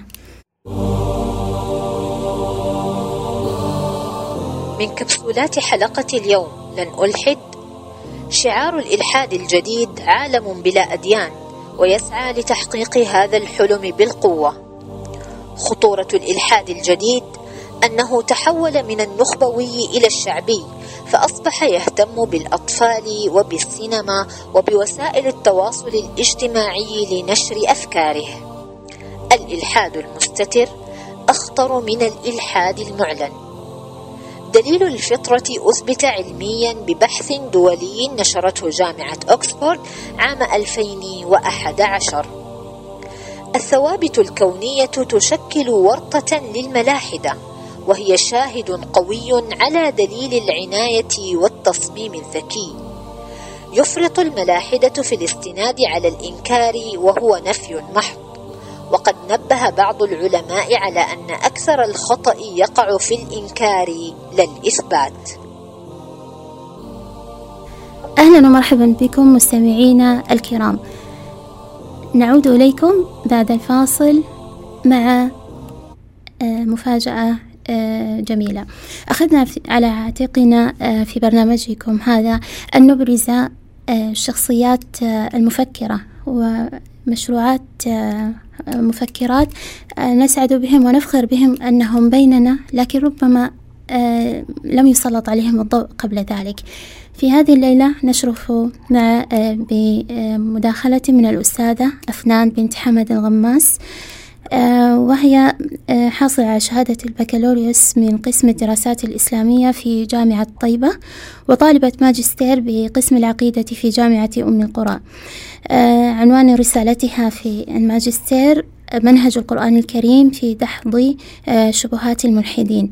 من كبسولات حلقة اليوم لن ألحد. شعار الإلحاد الجديد عالم بلا أديان، ويسعى لتحقيق هذا الحلم بالقوة. خطورة الإلحاد الجديد أنه تحول من النخبوي إلى الشعبي، فأصبح يهتم بالأطفال وبالسينما وبوسائل التواصل الاجتماعي لنشر أفكاره. الإلحاد المستتر أخطر من الإلحاد المعلن. دليل الفطرة أثبت علميا ببحث دولي نشرته جامعة أكسفورد عام ألفين وأحد عشر. الثوابت الكونية تشكل ورطة للملاحدة، وهي شاهد قوي على دليل العناية والتصميم الذكي. يفرط الملاحدة في الاستناد على الإنكار وهو نفي محض، وقد نبه بعض العلماء على أن أكثر الخطأ يقع في الإنكار لا الإثبات. أهلا ومرحبا بكم مستمعينا الكرام، نعود إليكم بعد الفاصل مع مفاجأة جميلة. أخذنا على عاتقنا في برنامجكم هذا أن نبرز الشخصيات المفكرة ومشروعات مفكرات نسعد بهم ونفخر بهم أنهم بيننا، لكن ربما لم يسلط عليهم الضوء قبل ذلك. في هذه الليلة نشرف مع بمداخلة من الأستاذة أفنان بنت حمد الغماس، وهي حاصلة على شهادة البكالوريوس من قسم الدراسات الإسلامية في جامعة طيبة، وطالبة ماجستير بقسم العقيدة في جامعة أم القرى. عنوان رسالتها في الماجستير منهج القرآن الكريم في دحض شبهات الملحدين.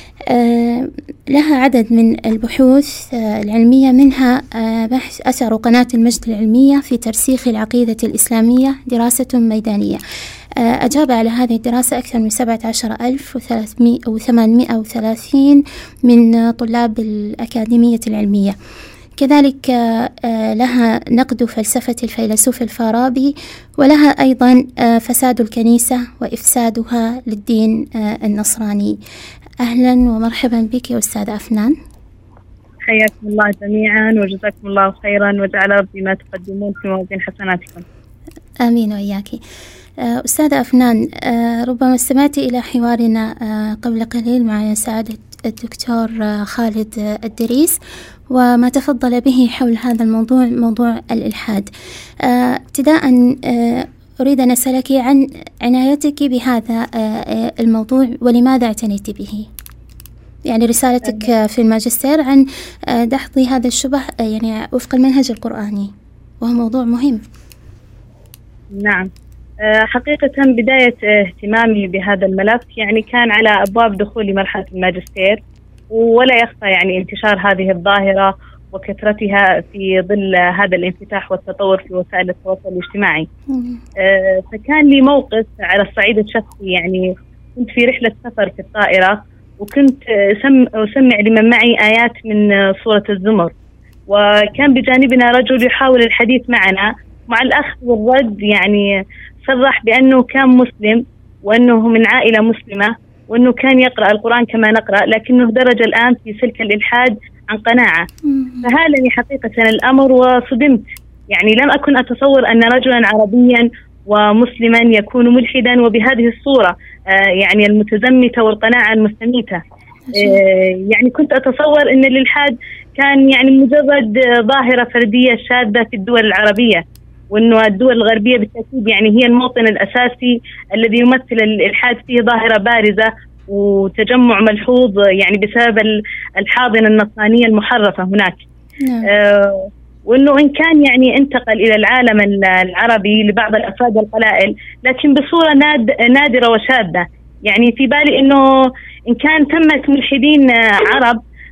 لها عدد من البحوث العلمية، منها بحث أثر قناة المجد العلمية في ترسيخ العقيدة الإسلامية دراسة ميدانية. أجاب على هذه الدراسة أكثر من سبعة عشر ألف وثمانمائة وثلاثين من طلاب الأكاديمية العلمية. كذلك لها نقد فلسفة الفيلسوف الفارابي، ولها أيضا فساد الكنيسة وإفسادها للدين النصراني. أهلا ومرحبا بك يا أستاذة أفنان. حياكم الله جميعا وجزاكم الله خيرا، وجعل ربي ما تقدمون في موازين حسناتكم. آمين وإياك. أستاذة أفنان، ربما استمعت إلى حوارنا قبل قليل مع سعادة الدكتور خالد الدريس وما تفضل به حول هذا الموضوع، موضوع الإلحاد. ابتداء أريد أن أسألك عن عنايتك بهذا الموضوع ولماذا اعتنيت به؟ يعني رسالتك في الماجستير عن دحض هذا الشبه يعني وفق المنهج القرآني، وهو موضوع مهم. نعم، حقيقة بداية اهتمامي بهذا الملف يعني كان على أبواب دخول مرحلة الماجستير، ولا يخفى يعني انتشار هذه الظاهرة وكثرتها في ظل هذا الانفتاح والتطور في وسائل التواصل الاجتماعي. فكان لي موقف على الصعيد الشخصي، يعني كنت في رحلة سفر في الطائرة، وكنت أسمع لمن معي آيات من سورة الزمر، وكان بجانبنا رجل يحاول الحديث معنا، مع الأخذ والرد يعني صرح بأنه كان مسلم وأنه من عائلة مسلمة وأنه كان يقرأ القرآن كما نقرأ، لكنه درج الآن في سلك الإلحاد عن قناعة. فهالني حقيقة الأمر وصدمت، يعني لم أكن أتصور أن رجلا عربيا ومسلما يكون ملحدا وبهذه الصورة، آه يعني المتزمتة والقناعة المستميتة. آه يعني كنت أتصور أن الإلحاد كان يعني مجرد ظاهرة فردية شاذة في الدول العربية، وأنه الدول الغربية بالتأكيد يعني هي الموطن الأساسي الذي يمثل الإلحاد فيه ظاهرة بارزة وتجمع ملحوظ يعني بسبب الحاضنة النصرانية المحرفة هناك. نعم. آه وأنه إن كان يعني انتقل إلى العالم العربي لبعض الأفراد والقلائل، لكن بصورة ناد نادرة وشاذة. يعني في بالي أنه إن كان ثمة ملحدين عرب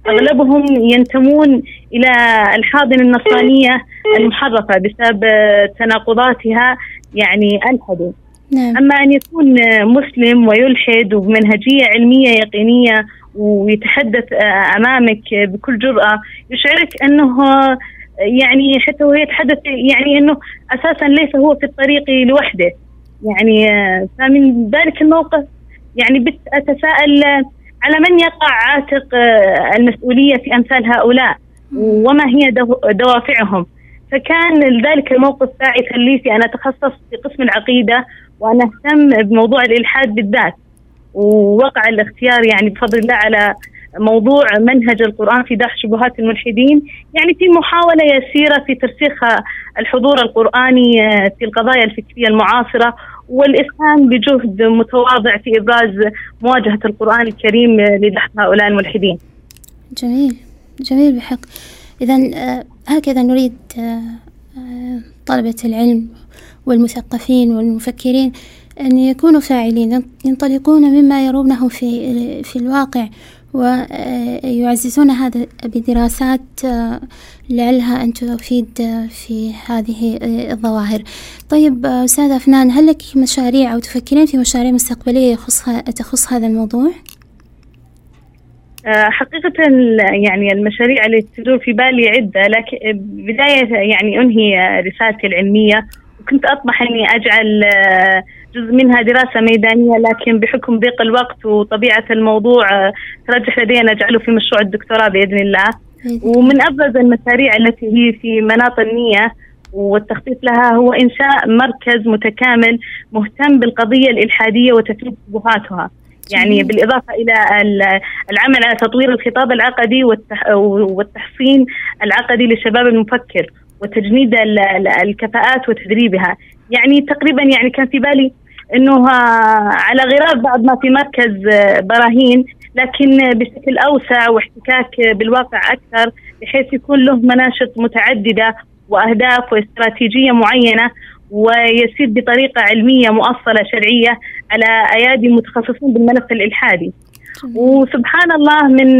أغلبهم ينتمون إلى الحاضنة النصرانية المحرفة بسبب تناقضاتها يعني ألحدوا. نعم. أما أن يكون مسلم ويلحد وبمنهجية علمية يقينية ويتحدث أمامك بكل جرأة يشعرك أنه يعني حتى وهو يتحدث يعني أنه أساسا ليس هو في الطريق لوحده. يعني فمن ذلك الموقف يعني بتتساءل على من يقع عاتق المسؤولية في أمثال هؤلاء وما هي دوافعهم. فكان ذلك الموقف باعثا لي في أن أتخصص في قسم العقيدة وأن أهتم بموضوع الإلحاد بالذات. ووقع الاختيار يعني بفضل الله على موضوع منهج القرآن في دحض شبهات الملحدين، يعني في محاولة يسيرة في ترسيخ الحضور القرآني في القضايا الفكرية المعاصرة والإسهام بجهد متواضع في إبراز مواجهة القرآن الكريم لدحض هؤلاء الملحدين. جميل جميل بحق. إذن هكذا نريد طلبة العلم والمثقفين والمفكرين أن يكونوا فاعلين، ينطلقون مما يرونه في في الواقع ويعززون هذا بدراسات لعلها أن تفيد في هذه الظواهر. طيب أستاذ أفنان، هل لك مشاريع أو تفكرين في مشاريع مستقبلية يخصها تخص هذا الموضوع؟ حقيقة يعني المشاريع اللي تدور في بالي عدة، لكن بداية يعني أنهي رسالتي العلمية، وكنت أطمح أني أجعل جزء منها دراسة ميدانية، لكن بحكم ضيق الوقت وطبيعة الموضوع ترجح لدي أن أجعله في مشروع الدكتوراه بإذن الله. ومن أبرز المشاريع التي هي في مناط النية والتخطيط لها هو إنشاء مركز متكامل مهتم بالقضية الإلحادية وتفريغ شبهاتها، يعني بالإضافة إلى العمل على تطوير الخطاب العقدي والتحصين العقدي للشباب المفكر وتجنيد الكفاءات وتدريبها. يعني تقريبا يعني كان في بالي أنه على غرار بعض ما في مركز براهين، لكن بشكل أوسع واحتكاك بالواقع أكثر، بحيث يكون له مناشط متعددة وأهداف واستراتيجية معينة، ويسير بطريقة علمية مؤصلة شرعية على أيادي متخصصين بالملف الإلحادي. وسبحان الله من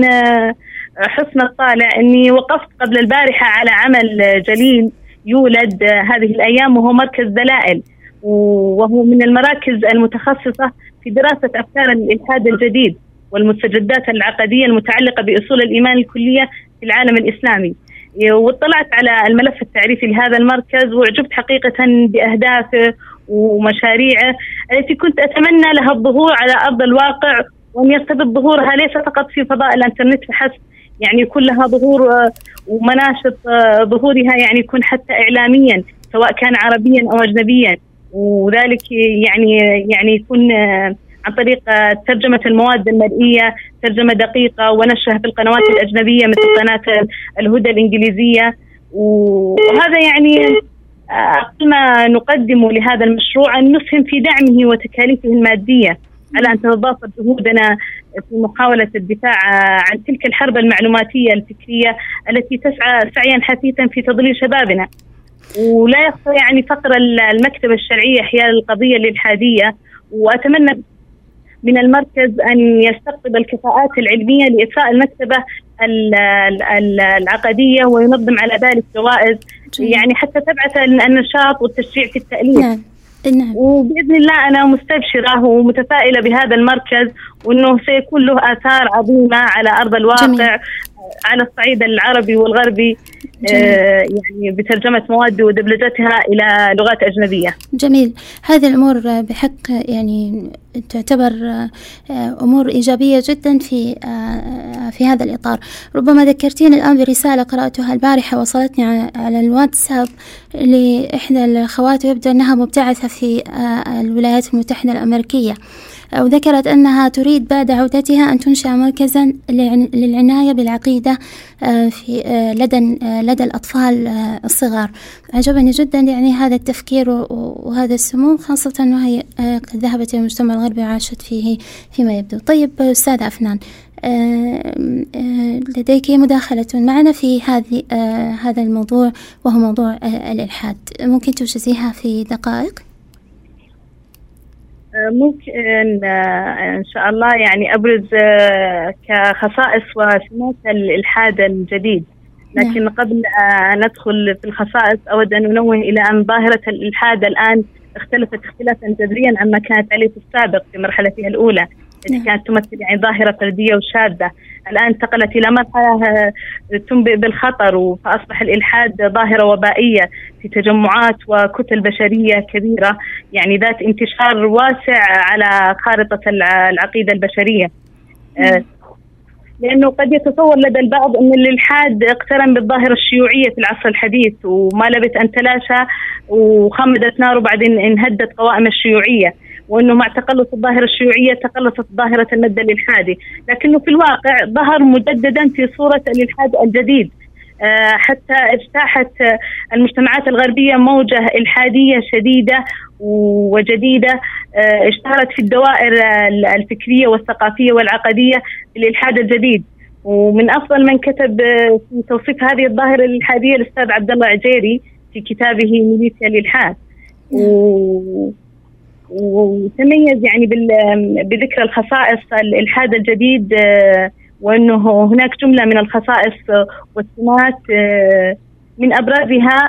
حسن الطالع أني وقفت قبل البارحة على عمل جليل يولد هذه الأيام، وهو مركز دلائل، وهو من المراكز المتخصصة في دراسة أفكار الإلحاد الجديد والمستجدات العقدية المتعلقة بأصول الإيمان الكلية في العالم الإسلامي. واطلعت على الملف التعريفي لهذا المركز وعجبت حقيقة بأهدافه ومشاريعه التي كنت أتمنى لها الظهور على أرض الواقع، وأن يرتبط ظهورها ليس فقط في فضاء الإنترنت فحسب، يعني يكون لها ظهور ومناشط ظهورها يعني يكون حتى إعلاميا سواء كان عربيا أو أجنبيا، وذلك يعني يعني يكون عن طريق ترجمة المواد المرئية ترجمة دقيقة ونشرها في القنوات الأجنبية مثل قناة الهدى الإنجليزية. وهذا يعني أقل ما نقدم لهذا المشروع أن نسهم في دعمه وتكاليفه المادية، على أن تتضافر جهودنا في محاولة الدفاع عن تلك الحرب المعلوماتية الفكرية التي تسعى سعيا حثيثا في تضليل شبابنا. ولا يخفى يعني فقر المكتبة الشرعية حيال القضية الإلحادية، وأتمنى من المركز أن يستقطب الكفاءات العلمية لإثراء المكتبة العقدية وينظم على ذلك جوائز يعني حتى تبعث النشاط والتشجيع في التأليف. نعم. نعم. وبإذن الله أنا مستبشرة ومتفائلة بهذا المركز، وأنه سيكون له آثار عظيمة على أرض الواقع. جميل. على الصعيد العربي والغربي، آه يعني بترجمة مواد ودبلجتها إلى لغات أجنبية. جميل. هذه الأمور بحق يعني تعتبر أمور إيجابية جدا في في هذا الإطار. ربما ذكرتيني الآن برسالة قرأتها البارحة وصلتني على الواتساب لإحدى الأخوات، ويبدو أنها مبتعثة في الولايات المتحدة الأمريكية، وذكرت أنها تريد بعد عودتها أن تنشأ مركزا للعناية بالعقيدة في لدى لدى الأطفال الصغار. عجبني جدا يعني هذا التفكير وهذا السمو، خاصة أنه هي قد ذهبت إلى المجتمع الغربي وعاشت فيه فيما يبدو. طيب أستاذ أفنان، لديك مداخلة معنا في هذه هذا الموضوع وهو موضوع الإلحاد، ممكن توجزيها في دقائق؟ ممكن إن شاء الله يعني أبرز كخصائص وسمات الإلحاد الجديد، لكن قبل أن ندخل في الخصائص أود أن أنوه إلى أن ظاهرة الإلحاد الآن اختلفت اختلافا جذريا عما كانت عليه في السابق في مرحلتها الأولى التي كانت تمثل يعني ظاهرة فردية وشاذة. الآن انتقلت إلى مرحلة تنبئ بالخطر، فأصبح الإلحاد ظاهرة وبائية في تجمعات وكتل بشرية كبيرة يعني ذات انتشار واسع على خارطة العقيدة البشرية. لأنه قد يتصور لدى البعض أن الإلحاد اقترن بالظاهرة الشيوعية في العصر الحديث، وما لبث أن تلاشى وخمدت ناره بعدين انهدت قوائم الشيوعية، وأنه مع تقلص الظاهرة الشيوعية تقلصت ظاهرة المد الإلحادي، لكنه في الواقع ظهر مجددا في صورة الإلحاد الجديد، حتى اجتاحت المجتمعات الغربية موجة إلحادية شديدة وجديدة اشتهرت في الدوائر الفكرية والثقافية والعقدية بالإلحاد الجديد. ومن أفضل من كتب في توصيف هذه الظاهرة الإلحادية الأستاذ عبد الله عجيري في كتابه ميليشيا الإلحاد، و... وتميز يعني بذكر الخصائص الإلحاد الجديد، وأنه هناك جملة من الخصائص والسمات من أبرزها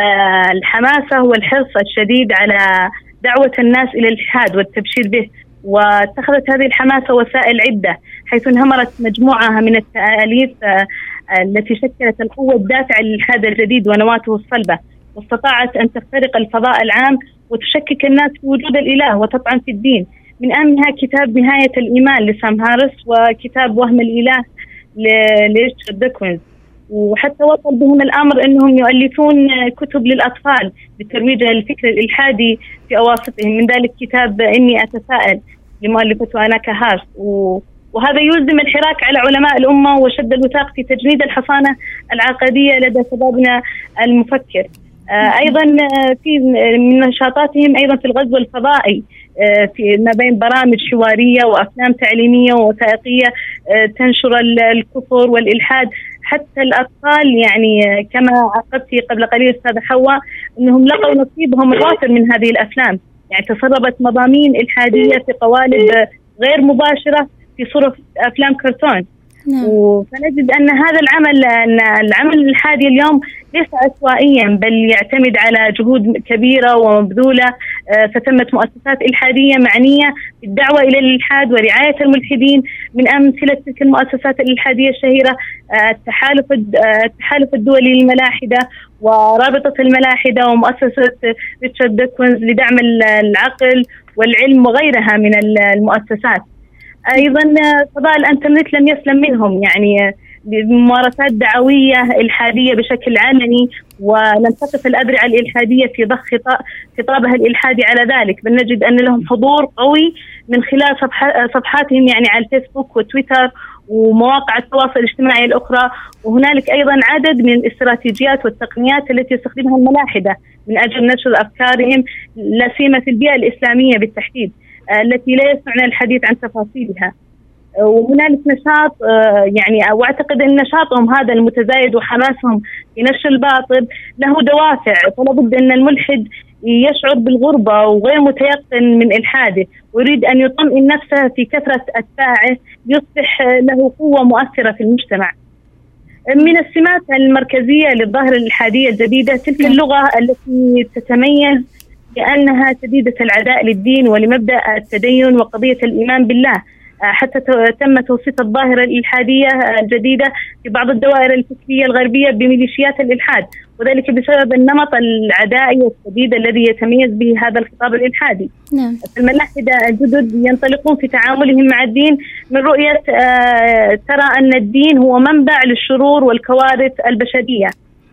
الحماسة والحرص الشديد على دعوة الناس إلى الإلحاد والتبشير به. واتخذت هذه الحماسة وسائل عدة، حيث انهمرت مجموعة من التأليف التي شكلت القوة الدافعة للإلحاد الجديد ونواته الصلبة، واستطاعت أن تخترق الفضاء العام وتشكك الناس في وجود الإله وتطعن في الدين. من أهمها كتاب نهاية الإيمان لسام هارس، وكتاب وهم الإله لريتشارد داكنز. وحتى وصل بهم الأمر أنهم يؤلفون كتب للأطفال لترويج الفكر الإلحادي في أواسطهم، من ذلك كتاب إني أتساءل لمؤلفته أنا كهارس. وهذا يلزم الحراك على علماء الأمة وشد الوثاق في تجنيد الحصانة العقدية لدى شبابنا المفكر. أيضا في من نشاطاتهم أيضا في الغزو الفضائي، في ما بين برامج حوارية وأفلام تعليمية ووثائقية تنشر الكفر والإلحاد. حتى الأطفال يعني كما عقبت قبل قليل أستاذة حواء أنهم لقوا نصيبهم الوافر من هذه الأفلام، يعني تسربت مضامين إلحادية في قوالب غير مباشرة في صورة أفلام كرتون. نعم. فنجد أن هذا العمل أن العمل الإلحادي اليوم ليس عشوائيا، بل يعتمد على جهود كبيرة ومبذولة، فتمت مؤسسات إلحادية معنية بالدعوة إلى الإلحاد ورعاية الملحدين. من أمثلة تلك المؤسسات الإلحادية الشهيرة التحالف التحالف الدولي للملاحدة ورابطة الملاحدة ومؤسسة ريتشارد داكنز لدعم العقل والعلم وغيرها من المؤسسات. أيضا فضاء الإنترنت لم يسلم منهم، يعني بممارسات دعوية إلحادية بشكل علني، ولم تقف الأذرع الإلحادية في ضخ خطابها الإلحادي على ذلك، بل نجد أن لهم حضور قوي من خلال صفحاتهم يعني على الفيسبوك وتويتر ومواقع التواصل الاجتماعي الأخرى. وهنالك أيضا عدد من الاستراتيجيات والتقنيات التي يستخدمها الملاحدة من أجل نشر أفكارهم، لا سيما في البيئة الإسلامية بالتحديد التي لا يسعنا الحديث عن تفاصيلها. وهنالك نشاط يعني واعتقد ان نشاطهم هذا المتزايد وحماسهم في نشر الباطل له دوافع، فلا بد ان الملحد يشعر بالغربة وغير متيقن من إلحاده، ويريد ان يطمئن نفسه في كثرة أتباعه ليصبح له قوة مؤثرة في المجتمع. من السمات المركزية للظاهرة الإلحادية الجديدة تلك اللغة التي تتميز لأنها شديدة العداء للدين ولمبدأ التدين وقضية الإيمان بالله، حتى تم توصيف الظاهرة الإلحادية الجديدة في بعض الدوائر الفكرية الغربية بميليشيات الإلحاد، وذلك بسبب النمط العدائي الشديد الذي يتميز به هذا الخطاب الإلحادي. نعم. الملاحدة الجدد ينطلقون في تعاملهم مع الدين من رؤية ترى أن الدين هو منبع للشرور والكوارث البشرية.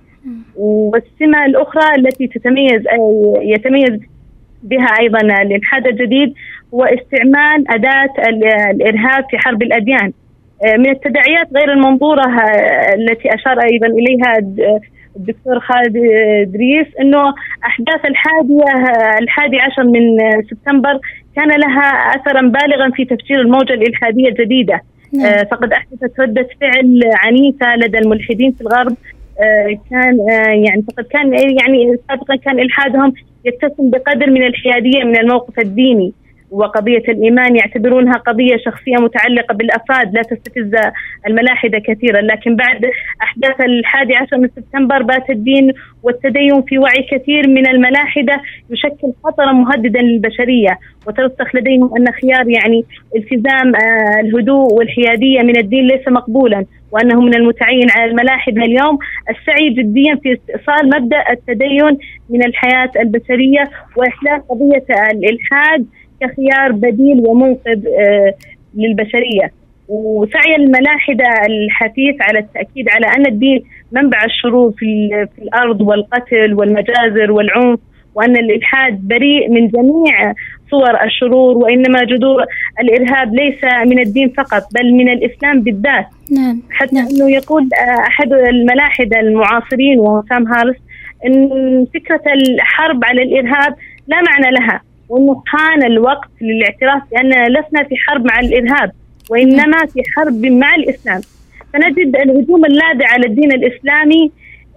والسمة الأخرى التي تتميز يتميز بها أيضا الإلحاد الجديد هو استعمال أداة الإرهاب في حرب الأديان. من التداعيات غير المنظورة التي أشار أيضا إليها الدكتور خالد دريس أنه أحداث الحادية الحادي عشر من سبتمبر كان لها أثرا بالغا في تفجير الموجة الإلحادية الجديدة. نعم. فقد أحدثت ردة فعل عنيفة لدى الملحدين في الغرب، كان يعني فقد كان يعني سابقا كان إلحادهم يتسم بقدر من الحيادية من الموقف الديني، وقضية الإيمان يعتبرونها قضية شخصية متعلقة بالأفراد لا تستفز الملاحدة كثيرا. لكن بعد أحداث الحادي عشر من سبتمبر بات الدين والتدين في وعي كثير من الملاحدة يشكل خطرا مهددا للبشرية، وترسخ لديهم أن خيار يعني التزام الهدوء والحيادية من الدين ليس مقبولا، وأنه من المتعين على الملاحدة اليوم السعي جديا في استئصال مبدأ التدين من الحياة البشرية وإحلال قضية الإلحاد كخيار بديل ومنقذ للبشرية. وسعي الملاحدة الحثيث على التأكيد على أن الدين منبع الشرور في, في الأرض والقتل والمجازر والعنف، وأن الإلحاد بريء من جميع صور الشرور، وإنما جذور الإرهاب ليس من الدين فقط بل من الإسلام بالذات. نعم. حتى نعم. أنه يقول أحد الملاحدة المعاصرين وهو سام هارس أن فكرة الحرب على الإرهاب لا معنى لها، وأنه حان الوقت للاعتراف بأننا لسنا في حرب مع الإرهاب وإنما في حرب مع الإسلام. فنجد الهجوم اللاذع على الدين الإسلامي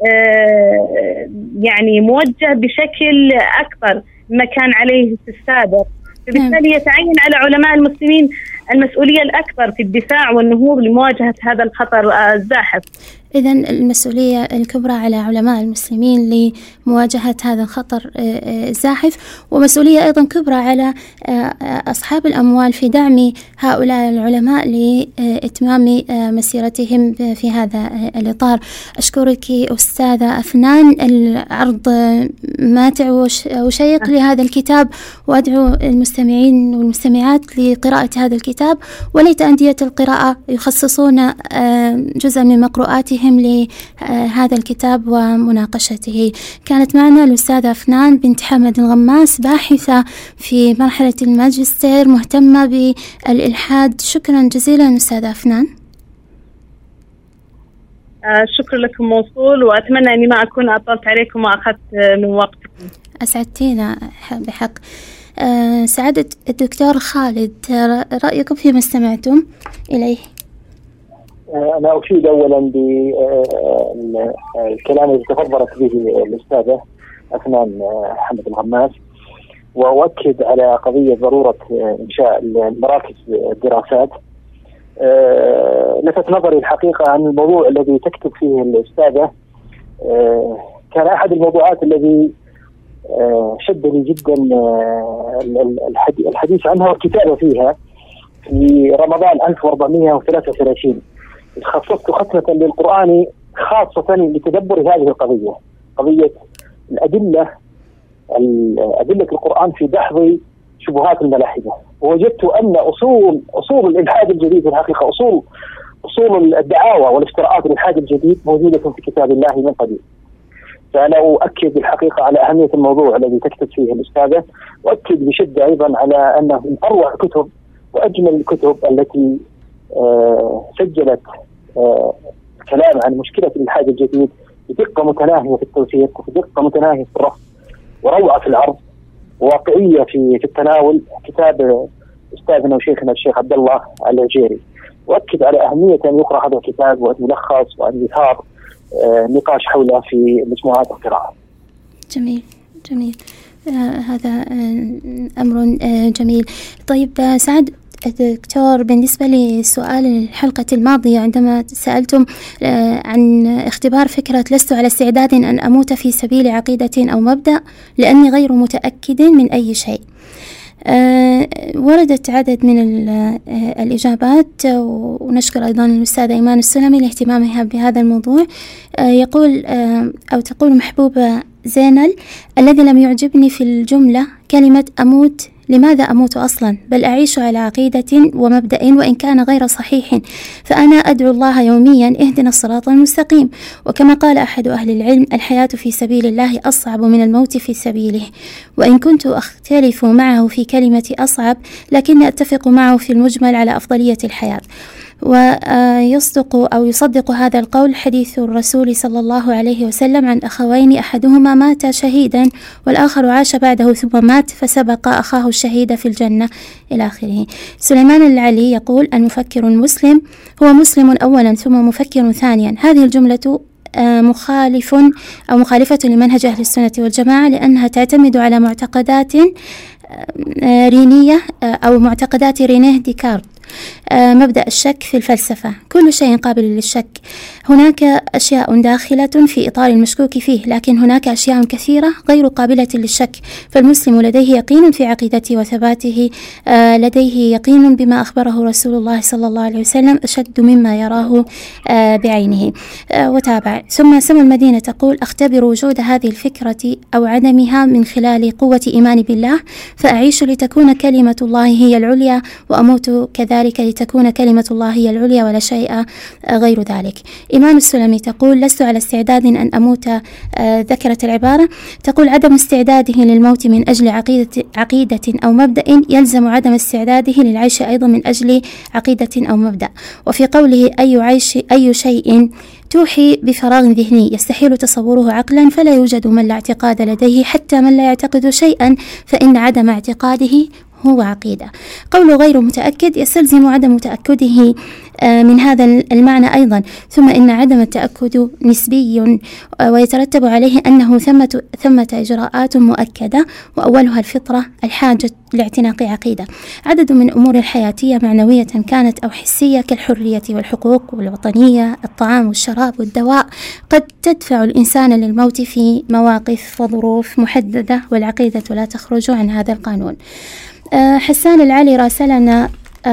يعني موجه بشكل أكبر مما كان عليه في السابق، فبالتالي يتعين على علماء المسلمين المسؤولية الأكبر في الدفاع والنهوض لمواجهة هذا الخطر الزاحف. إذن المسؤولية الكبرى على علماء المسلمين لمواجهة هذا الخطر الزاحف، ومسؤولية أيضا كبرى على أصحاب الأموال في دعم هؤلاء العلماء لإتمام مسيرتهم في هذا الإطار. أشكرك أستاذة أفنان، العرض ماتع وشيق لهذا الكتاب، وأدعو المستمعين والمستمعات لقراءة هذا الكتاب، وليت أندية القراءة يخصصون جزء من مقروءاتهم لهذا الكتاب ومناقشته. كانت معنا الأستاذة أفنان بنت حمد الغماس، باحثة في مرحلة الماجستير مهتمة بالإلحاد. شكرا جزيلا أستاذة أفنان. الشكر لكم موصول، وأتمنى أني ما أكون أطلت عليكم وأخذت من وقتكم. أسعدتينا بحق. أه سعادة الدكتور خالد، رأيكم فيما استمعتم إليه؟ أنا أشيد أولا بالكلام الذي تفضلت به الأستاذة أفنان حمد الغماس، وأؤكد على قضية ضرورة إنشاء مراكز الدراسات. لفت نظري الحقيقة عن الموضوع الذي تكتب فيه الأستاذة، كان أحد الموضوعات الذي شدني جدا الحديث عنها والكتابة فيها. في رمضان ألف وأربعمائة وثلاثة وثلاثين خصصت ختمة للقرآن خاصة لتدبر هذه القضية، قضية الأدلة أدلة القرآن في دحض شبهات الملاحدة. ووجدت أن أصول أصول الإلحاد الجديد في الحقيقة أصول أصول الدعاوى والافتراءات الإلحاد الجديد موجودة في كتاب الله من قديم. فأنا أؤكد الحقيقة على أهمية الموضوع الذي تكتب فيه الأستاذة، وأؤكد بشدة أيضا على أنه من أروع الكتب وأجمل الكتب التي آه سجلت آه كلام عن مشكلة الإلحاد الجديد بدقة متناهية في التوثيق وبدقة متناهية في الرفض وروعة في العرض وواقعية في في التناول. كتاب أستاذنا وشيخنا الشيخ عبد الله العجيري. وأؤكد على أهمية أن يقرأ هذا الكتاب وأن يلخص وأن يثار آه نقاش حوله في مجموعات القراءة. جميل جميل. آه هذا آه أمر آه جميل. طيب آه سعد دكتور، بالنسبة لسؤال الحلقة الماضية عندما سألتم عن اختبار فكرة لست على استعداد أن أموت في سبيل عقيدة أو مبدأ لأني غير متأكد من أي شيء، وردت عدد من الإجابات، ونشكر أيضا الأستاذة إيمان السلمي لاهتمامها بهذا الموضوع. يقول أو تقول محبوبة زينل: الذي لم يعجبني في الجملة كلمة أموت. لماذا أموت أصلا؟ بل أعيش على عقيدة ومبدأ وإن كان غير صحيح، فأنا أدعو الله يوميا اهدنا الصراط المستقيم. وكما قال أحد أهل العلم: الحياة في سبيل الله أصعب من الموت في سبيله. وإن كنت أختلف معه في كلمة أصعب، لكن أتفق معه في المجمل على أفضلية الحياة. ويصدق أو يصدق هذا القول حديث الرسول صلى الله عليه وسلم عن أخوين أحدهما مات شهيدا والآخر عاش بعده ثم مات فسبق أخاه الشهيد في الجنة إلى آخره. سليمان العلي يقول: المفكر المسلم هو مسلم أولا ثم مفكر ثانيا. هذه الجملة مخالف أو مخالفة لمنهج أهل السنة والجماعة، لأنها تعتمد على معتقدات رينية أو معتقدات رينيه ديكارت. مبدأ الشك في الفلسفة: كل شيء قابل للشك، هناك أشياء داخلة في إطار المشكوك فيه، لكن هناك أشياء كثيرة غير قابلة للشك. فالمسلم لديه يقين في عقيدته وثباته، لديه يقين بما أخبره رسول الله صلى الله عليه وسلم أشد مما يراه بعينه. وتابع: ثم سمو المدينة تقول: أختبر وجود هذه الفكرة أو عدمها من خلال قوة إيماني بالله، فأعيش لتكون كلمة الله هي العليا، وأموت كذلك لتكون كلمة الله هي العليا ولا شيء غير ذلك. إمام السلمي تقول: لست على استعداد أن أموت. ذكرت العبارة تقول: عدم استعداده للموت من أجل عقيدة, عقيدة أو مبدأ يلزم عدم استعداده للعيش أيضا من أجل عقيدة أو مبدأ. وفي قوله: أي, عيش أي شيء توحي بفراغ ذهني يستحيل تصوره عقلا، فلا يوجد من لا اعتقاد لديه، حتى من لا يعتقد شيئا فإن عدم اعتقاده هو عقيدة. قوله غير متأكد يستلزم عدم تأكده من هذا المعنى أيضا. ثم إن عدم التأكد نسبي، ويترتب عليه أنه ثمة, ثمة إجراءات مؤكدة، وأولها الفطرة، الحاجة لاعتناق عقيدة. عدد من أمور الحياتية معنوية كانت أو حسية كالحرية والحقوق والوطنية، الطعام والشراب والدواء، قد تدفع الإنسان للموت في مواقف وظروف محددة، والعقيدة لا تخرج عن هذا القانون. حسان العلي راسلنا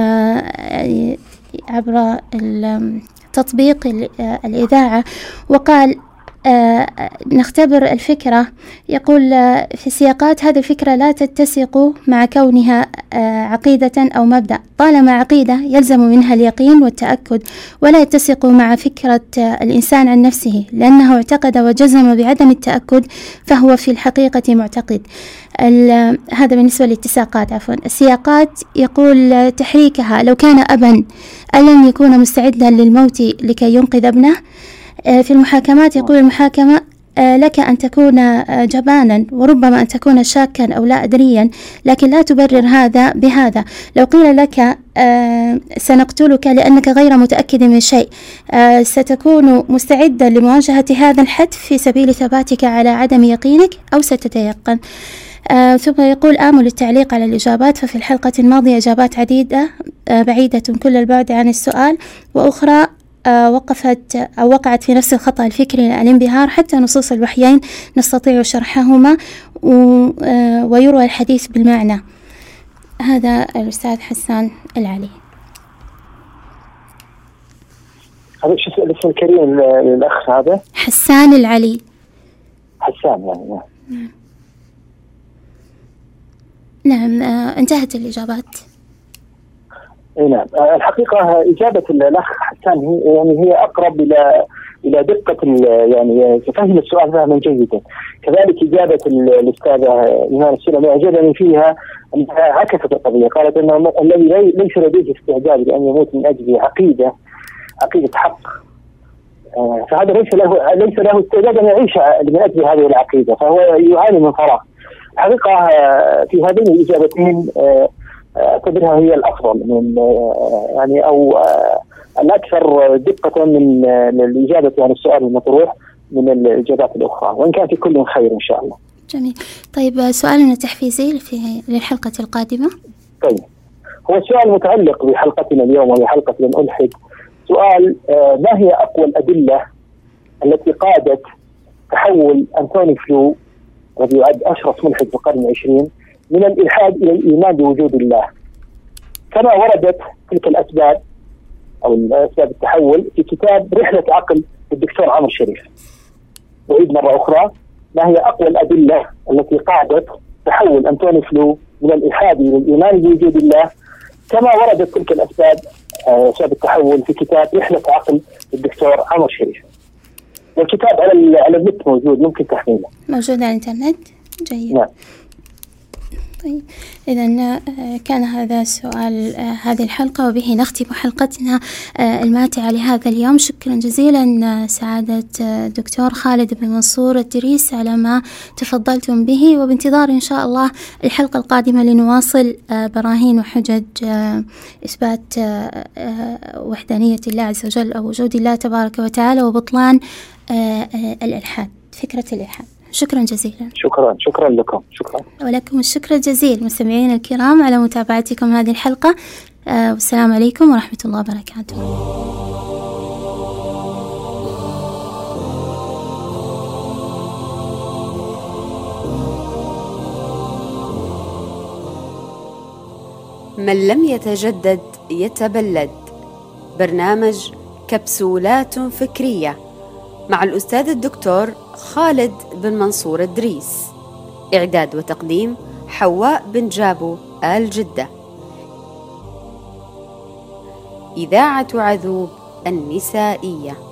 عبر تطبيق الإذاعة وقال: نختبر الفكرة. يقول: في سياقات هذه الفكرة لا تتسق مع كونها عقيدة أو مبدأ. طالما عقيدة يلزم منها اليقين والتأكد، ولا يتسق مع فكرة الإنسان عن نفسه، لأنه اعتقد وجزم بعدم التأكد، فهو في الحقيقة معتقد. هذا بالنسبة للاتساقات. عفوا السياقات يقول تحريكها: لو كان أبا ألن يكون مستعدا للموت لكي ينقذ ابنه. في المحاكمات يقول المحاكمة: لك أن تكون جبانا، وربما أن تكون شاكا أو لا أدريا، لكن لا تبرر هذا بهذا. لو قيل لك سنقتلك لأنك غير متأكد من شيء، ستكون مستعدا لمواجهة هذا الحد في سبيل ثباتك على عدم يقينك، أو ستتيقن. آه ثم يقول: آمل التعليق على الإجابات. ففي الحلقة الماضية إجابات عديدة آه بعيدة كل البعد عن السؤال، وأخرى آه وقفت أو وقعت في نفس الخطأ الفكري الانبهار. حتى نصوص الوحيين نستطيع شرحهما آه ويروى الحديث بالمعنى. هذا الأستاذ حسان العلي. هذا شو اسمه الكريم الأخ هذا؟ حسان العلي. حسان يعني. نعم. نعم آه، انتهت الإجابات. نعم آه، الحقيقة إجابة الأخ حسان هي يعني هي أقرب إلى إلى دقة يعني تفهم السؤال فهما جيدا. كذلك إجابة الأستاذة إيمان السلمي أعجبني فيها أنها عكست القضية، قالت أنه الذي ليس لديه استعداد لأن يموت من أجل عقيدة عقيدة حق، آه، فهذا ليس له ليس له استعداد أن يعيش من أجل هذه العقيدة، فهو يعاني من فراغ. الحقيقة في هذين الإجابتين أعتبرها هي الأفضل من يعني أو الأكثر دقة من الإجابة عن السؤال المطروح من الإجابات الأخرى، وإن كان في كل خير إن شاء الله. جميل. طيب سؤالنا التحفيزي في للحلقة القادمة. طيب هو السؤال متعلق بحلقتنا اليوم وهي حلقة لن ألحد. سؤال: ما هي أقوى الأدلة التي قادت تحول أنتوني فلو الذي يعد أشرس ملحد في القرن العشرين من الإلحاد إلى الإيمان بوجود الله، كما وردت تلك الأسباب أو أسباب التحول في كتاب رحلة عقل للدكتور عمرو شريف. أعيد مرة أخرى: ما هي أقوى الأدلة التي قادت تحول أنتوني فلو من الإلحاد إلى الإيمان بوجود الله، كما وردت تلك الأسباب أسباب التحول في كتاب رحلة عقل للدكتور عمرو شريف. والكتاب على على النت موجود، ممكن تحميله. موجود على الإنترنت. جيد. نعم. طيب إذا كان هذا سؤال هذه الحلقة، وبه نختم حلقتنا الماتعة لهذا اليوم. شكرا جزيلا سعادة دكتور خالد بن منصور الدريس على ما تفضلتم به، وبانتظار إن شاء الله الحلقة القادمة لنواصل براهين وحجج إثبات وحدانية الله عز وجل أو وجود الله تبارك وتعالى، وبطلان الإلحاد، فكرة الإلحاد. شكرا جزيلا. شكرا شكرا لكم. شكرا ولكم الشكر الجزيل مستمعينا الكرام على متابعتكم هذه الحلقة. آه والسلام عليكم ورحمة الله وبركاته. من لم يتجدد يتبلد. برنامج كبسولات فكرية مع الأستاذ الدكتور خالد بن منصور الدريس. إعداد وتقديم حواء بن جابو آل جدة. إذاعة عذوب النسائية.